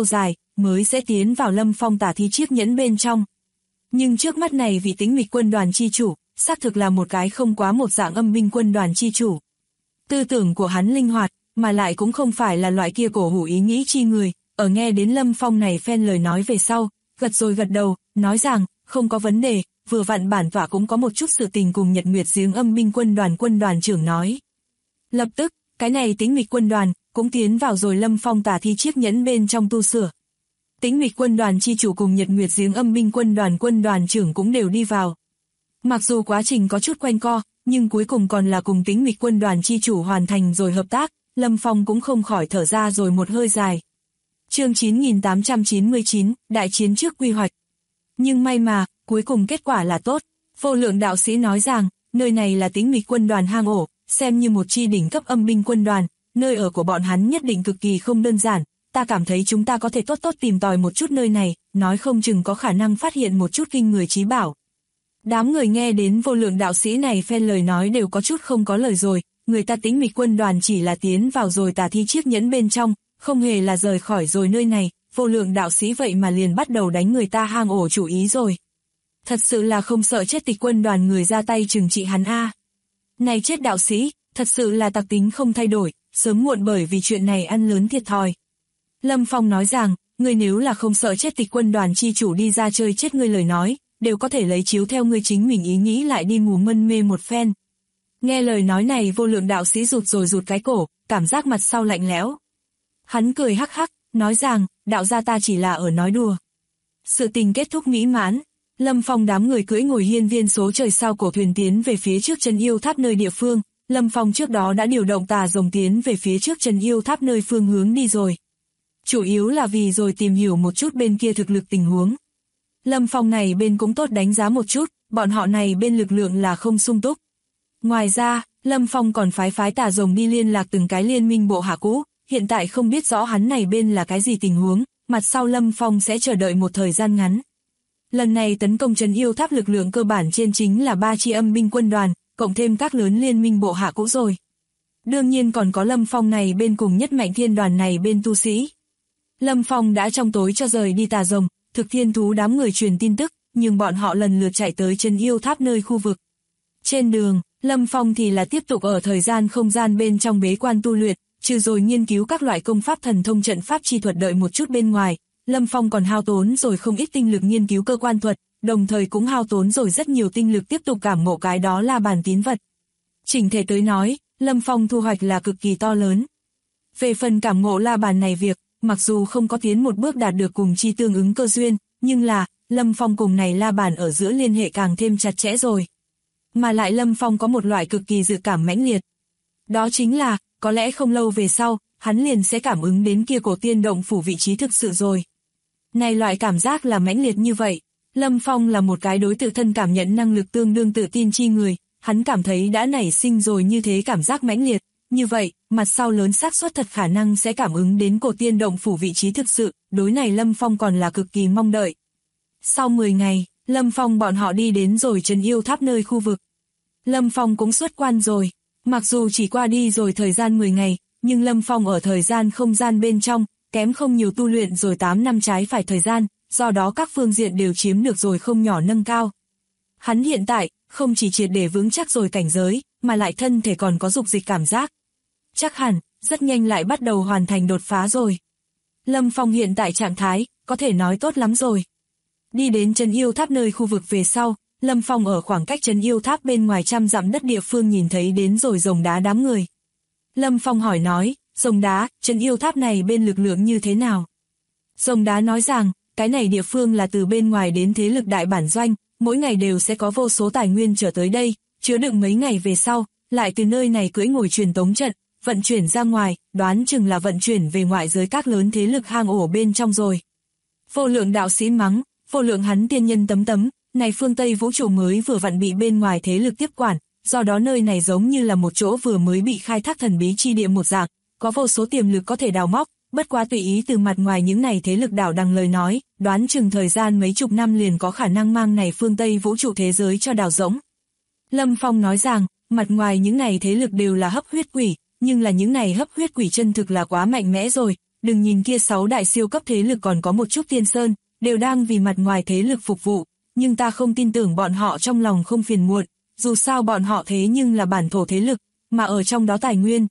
Speaker 2: mới sẽ tiến vào Lâm Phong tả thi chiếc nhẫn bên trong. Nhưng trước mắt này vị Tĩnh Mịch quân đoàn chi chủ, xác thực là một cái không quá một dạng âm binh quân đoàn chi chủ. Tư tưởng của hắn linh hoạt, mà lại cũng không phải là loại kia cổ hủ ý nghĩ chi người, ở nghe đến Lâm Phong này phen lời nói về sau, gật rồi gật đầu, nói rằng, không có vấn đề, vừa vặn bản tọa cũng có một chút sự tình cùng Nhật Nguyệt Giếng âm binh quân đoàn trưởng nói. Lập tức, cái này Tĩnh Mịch quân đoàn, cũng tiến vào rồi Lâm Phong tả thi chiếc nhẫn bên trong tu sửa. Tĩnh Mịch quân đoàn chi chủ cùng Nhật Nguyệt Giếng âm binh quân đoàn trưởng cũng đều đi vào. Mặc dù quá trình có chút quanh co, nhưng cuối cùng còn là cùng Tĩnh Mịch quân đoàn chi chủ hoàn thành rồi hợp tác, Lâm Phong cũng không khỏi thở ra rồi một hơi dài. Chương 9899, đại chiến trước quy hoạch. Nhưng may mà, cuối cùng kết quả là tốt. Vô Lượng đạo sĩ nói rằng, nơi này là Tĩnh Mịch quân đoàn hang ổ, xem như một chi đỉnh cấp âm binh quân đoàn, nơi ở của bọn hắn nhất định cực kỳ không đơn giản, ta cảm thấy chúng ta có thể tốt tìm tòi một chút nơi này, nói không chừng có khả năng phát hiện một chút kinh người trí bảo. Đám người nghe đến Vô Lượng đạo sĩ này phen lời nói đều có chút không có lời rồi, người ta Tĩnh Mịch quân đoàn chỉ là tiến vào rồi tà thi chiếc nhẫn bên trong, không hề là rời khỏi rồi nơi này, Vô Lượng đạo sĩ vậy mà liền bắt đầu đánh người ta hang ổ chủ ý rồi. Thật sự là không sợ chết Tịch quân đoàn người ra tay trừng trị hắn a. Này chết đạo sĩ, thật sự là tặc tính không thay đổi, sớm muộn bởi vì chuyện này ăn lớn thiệt thòi. Lâm Phong nói rằng, ngươi nếu là không sợ chết Tịch quân đoàn chi chủ đi ra chơi chết ngươi lời nói, đều có thể lấy chiếu theo ngươi chính mình ý nghĩ lại đi mù mân mê một phen. Nghe lời nói này Vô Lượng đạo sĩ rụt cái cổ, cảm giác mặt sau lạnh lẽo. Hắn cười hắc hắc, nói rằng, đạo gia ta chỉ là ở nói đùa. Sự tình kết thúc mỹ mãn, Lâm Phong đám người cưỡi ngồi hiên viên số trời sao cổ thuyền tiến về phía trước Trấn Yêu Tháp nơi địa phương, Lâm Phong trước đó đã điều động tà rồng tiến về phía trước Trấn Yêu Tháp nơi phương hướng đi rồi. Chủ yếu là vì rồi tìm hiểu một chút bên kia thực lực tình huống. Lâm Phong này bên cũng tốt đánh giá một chút, bọn họ này bên lực lượng là không sung túc. Ngoài ra, Lâm Phong còn phái tà rồng đi liên lạc từng cái liên minh bộ hạ cũ, hiện tại không biết rõ hắn này bên là cái gì tình huống, mặt sau Lâm Phong sẽ chờ đợi một thời gian ngắn. Lần này tấn công Trấn Yêu Tháp lực lượng cơ bản trên chính là 3 chi âm binh quân đoàn, cộng thêm các lớn liên minh bộ hạ cũ rồi. Đương nhiên còn có Lâm Phong này bên cùng nhất mạnh thiên đoàn này bên tu sĩ. Lâm Phong đã trong tối cho rời đi tà rồng, thực thiên thú đám người truyền tin tức, nhưng bọn họ lần lượt chạy tới Trấn Yêu Tháp nơi khu vực. Trên đường, Lâm Phong thì là tiếp tục ở thời gian không gian bên trong bế quan tu luyện, trừ rồi nghiên cứu các loại công pháp thần thông trận pháp chi thuật đợi một chút bên ngoài, Lâm Phong còn hao tốn rồi không ít tinh lực nghiên cứu cơ quan thuật, đồng thời cũng hao tốn rồi rất nhiều tinh lực tiếp tục cảm ngộ cái đó La Bàn tín vật. Chỉnh thể tới nói, Lâm Phong thu hoạch là cực kỳ to lớn. Về phần cảm ngộ La Bàn này việc, mặc dù không có tiến một bước đạt được cùng chi tương ứng cơ duyên, nhưng là, Lâm Phong cùng này La Bàn ở giữa liên hệ càng thêm chặt chẽ rồi. Mà lại Lâm Phong có một loại cực kỳ dự cảm mãnh liệt. Đó chính là, có lẽ không lâu về sau, hắn liền sẽ cảm ứng đến kia cổ tiên động phủ vị trí thực sự rồi. Này loại cảm giác là mãnh liệt như vậy. Lâm Phong là một cái đối tự thân cảm nhận năng lực tương đương tự tin chi người, hắn cảm thấy đã nảy sinh rồi như thế cảm giác mãnh liệt. Như vậy, mặt sau lớn xác suất thật khả năng sẽ cảm ứng đến cổ tiên động phủ vị trí thực sự, đối này Lâm Phong còn là cực kỳ mong đợi. Sau 10 ngày, Lâm Phong bọn họ đi đến rồi Trấn Yêu Tháp nơi khu vực. Lâm Phong cũng xuất quan rồi, mặc dù chỉ qua đi rồi thời gian 10 ngày, nhưng Lâm Phong ở thời gian không gian bên trong, kém không nhiều tu luyện rồi 8 năm trái phải thời gian, do đó các phương diện đều chiếm được rồi không nhỏ nâng cao. Hắn hiện tại, không chỉ triệt để vững chắc rồi cảnh giới, mà lại thân thể còn có dục dịch cảm giác. Chắc hẳn, rất nhanh lại bắt đầu hoàn thành đột phá rồi. Lâm Phong hiện tại trạng thái, có thể nói tốt lắm rồi. Đi đến Trấn Yêu Tháp nơi khu vực về sau, Lâm Phong ở khoảng cách Trấn Yêu Tháp bên ngoài 100 dặm đất địa phương nhìn thấy đến rồi rồng đá đám người. Lâm Phong hỏi nói, rồng đá, Trấn Yêu Tháp này bên lực lượng như thế nào? Rồng đá nói rằng, cái này địa phương là từ bên ngoài đến thế lực đại bản doanh, mỗi ngày đều sẽ có vô số tài nguyên trở tới đây, chứa đựng mấy ngày về sau, lại từ nơi này cưỡi ngồi truyền tống trận, vận chuyển ra ngoài, đoán chừng là vận chuyển về ngoại giới các lớn thế lực hang ổ bên trong rồi. Vô Lượng đạo sĩ mắng, Vô Lượng hắn tiên nhân tấm, này phương Tây vũ trụ mới vừa vặn bị bên ngoài thế lực tiếp quản, do đó nơi này giống như là một chỗ vừa mới bị khai thác thần bí chi địa một dạng, có vô số tiềm lực có thể đào móc, bất quá tùy ý từ mặt ngoài những này thế lực đảo đằng lời nói, đoán chừng thời gian mấy chục năm liền có khả năng mang này phương Tây vũ trụ thế giới cho đào rỗng. Lâm Phong nói rằng, mặt ngoài những này thế lực đều là hấp huyết quỷ, nhưng là những này hấp huyết quỷ chân thực là quá mạnh mẽ rồi, đừng nhìn kia 6 đại siêu cấp thế lực còn có một chút tiên sơn, đều đang vì mặt ngoài thế lực phục vụ, nhưng ta không tin tưởng bọn họ trong lòng không phiền muộn, dù sao bọn họ thế nhưng là bản thổ thế lực, mà ở trong đó tài nguyên,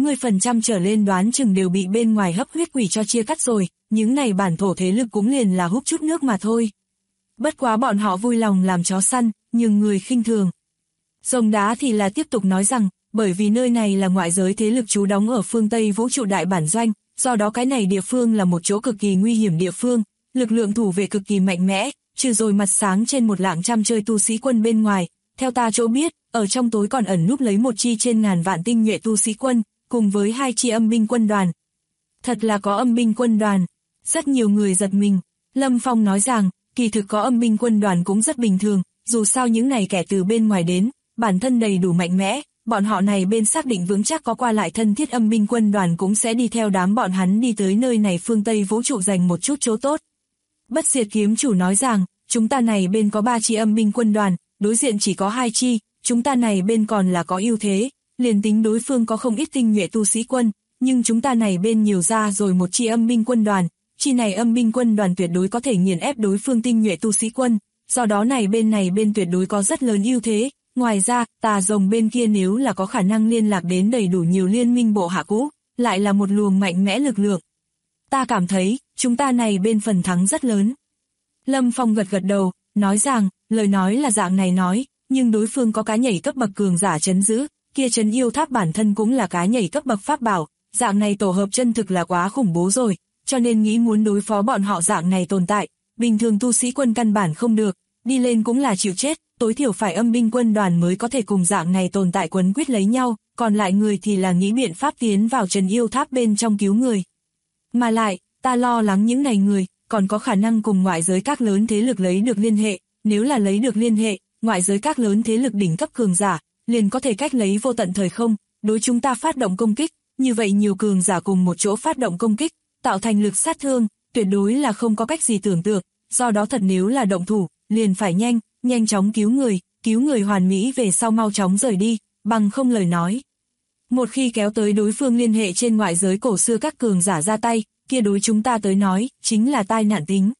Speaker 2: 90% trở lên đoán chừng đều bị bên ngoài hấp huyết quỷ cho chia cắt rồi, những này bản thổ thế lực cũng liền là hút chút nước mà thôi. Bất quá bọn họ vui lòng làm chó săn, nhưng người khinh thường. Rồng đá thì là tiếp tục nói rằng, bởi vì nơi này là ngoại giới thế lực trú đóng ở phương Tây vũ trụ đại bản doanh, do đó cái này địa phương là một chỗ cực kỳ nguy hiểm địa phương, lực lượng thủ vệ cực kỳ mạnh mẽ, trừ rồi mặt sáng trên một lạng trăm chơi tu sĩ quân bên ngoài, theo ta chỗ biết, ở trong tối còn ẩn núp lấy một chi trên ngàn vạn tinh nhuệ tu sĩ quân, cùng với 2 chi âm binh quân đoàn. Thật là có âm binh quân đoàn, rất nhiều người giật mình. Lâm Phong nói rằng, kỳ thực có âm binh quân đoàn cũng rất bình thường, dù sao những này kẻ từ bên ngoài đến, bản thân đầy đủ mạnh mẽ, bọn họ này bên xác định vững chắc có qua lại thân thiết âm binh quân đoàn cũng sẽ đi theo đám bọn hắn đi tới nơi này phương Tây vũ trụ giành một chút chỗ tốt. Bất diệt kiếm chủ nói rằng, chúng ta này bên có 3 chi âm binh quân đoàn, đối diện chỉ có 2 chi, chúng ta này bên còn là có ưu thế, liền tính đối phương có không ít tinh nhuệ tu sĩ quân, nhưng chúng ta này bên nhiều ra rồi một chi âm binh quân đoàn, chi này âm binh quân đoàn tuyệt đối có thể nghiền ép đối phương tinh nhuệ tu sĩ quân, do đó này bên tuyệt đối có rất lớn ưu thế. Ngoài ra, tà rồng bên kia nếu là có khả năng liên lạc đến đầy đủ nhiều liên minh bộ hạ cũ, lại là một luồng mạnh mẽ lực lượng. Ta cảm thấy, chúng ta này bên phần thắng rất lớn. Lâm Phong gật gật đầu, nói rằng, lời nói là dạng này nói, nhưng đối phương có cá nhảy cấp bậc cường giả trấn giữ, kia trấn yêu tháp bản thân cũng là cá nhảy cấp bậc pháp bảo, dạng này tổ hợp chân thực là quá khủng bố rồi, cho nên nghĩ muốn đối phó bọn họ dạng này tồn tại, bình thường tu sĩ quân căn bản không được, đi lên cũng là chịu chết, tối thiểu phải âm binh quân đoàn mới có thể cùng dạng này tồn tại quấn quýt lấy nhau, còn lại người thì là nghĩ biện pháp tiến vào trấn yêu tháp bên trong cứu người. Mà lại, ta lo lắng những này người, còn có khả năng cùng ngoại giới các lớn thế lực lấy được liên hệ, nếu là lấy được liên hệ, ngoại giới các lớn thế lực đỉnh cấp cường giả, liền có thể cách lấy vô tận thời không, đối chúng ta phát động công kích, như vậy nhiều cường giả cùng một chỗ phát động công kích, tạo thành lực sát thương, tuyệt đối là không có cách gì tưởng tượng, do đó thật nếu là động thủ, liền phải nhanh chóng cứu người hoàn mỹ về sau mau chóng rời đi, bằng không lời nói. Một khi kéo tới đối phương liên hệ trên ngoại giới cổ xưa các cường giả ra tay, kia đối chúng ta tới nói, chính là tai nạn tính.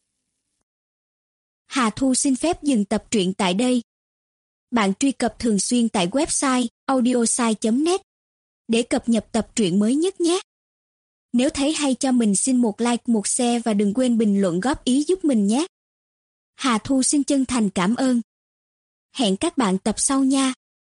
Speaker 3: Hà Thu xin phép dừng tập truyện tại đây. Bạn truy cập thường xuyên tại website audiosai.net để cập nhật tập truyện mới nhất nhé. Nếu thấy hay cho mình xin một like, một share và đừng quên bình luận góp ý giúp mình nhé. Hà Thu xin chân thành cảm ơn. Hẹn các bạn tập sau nha.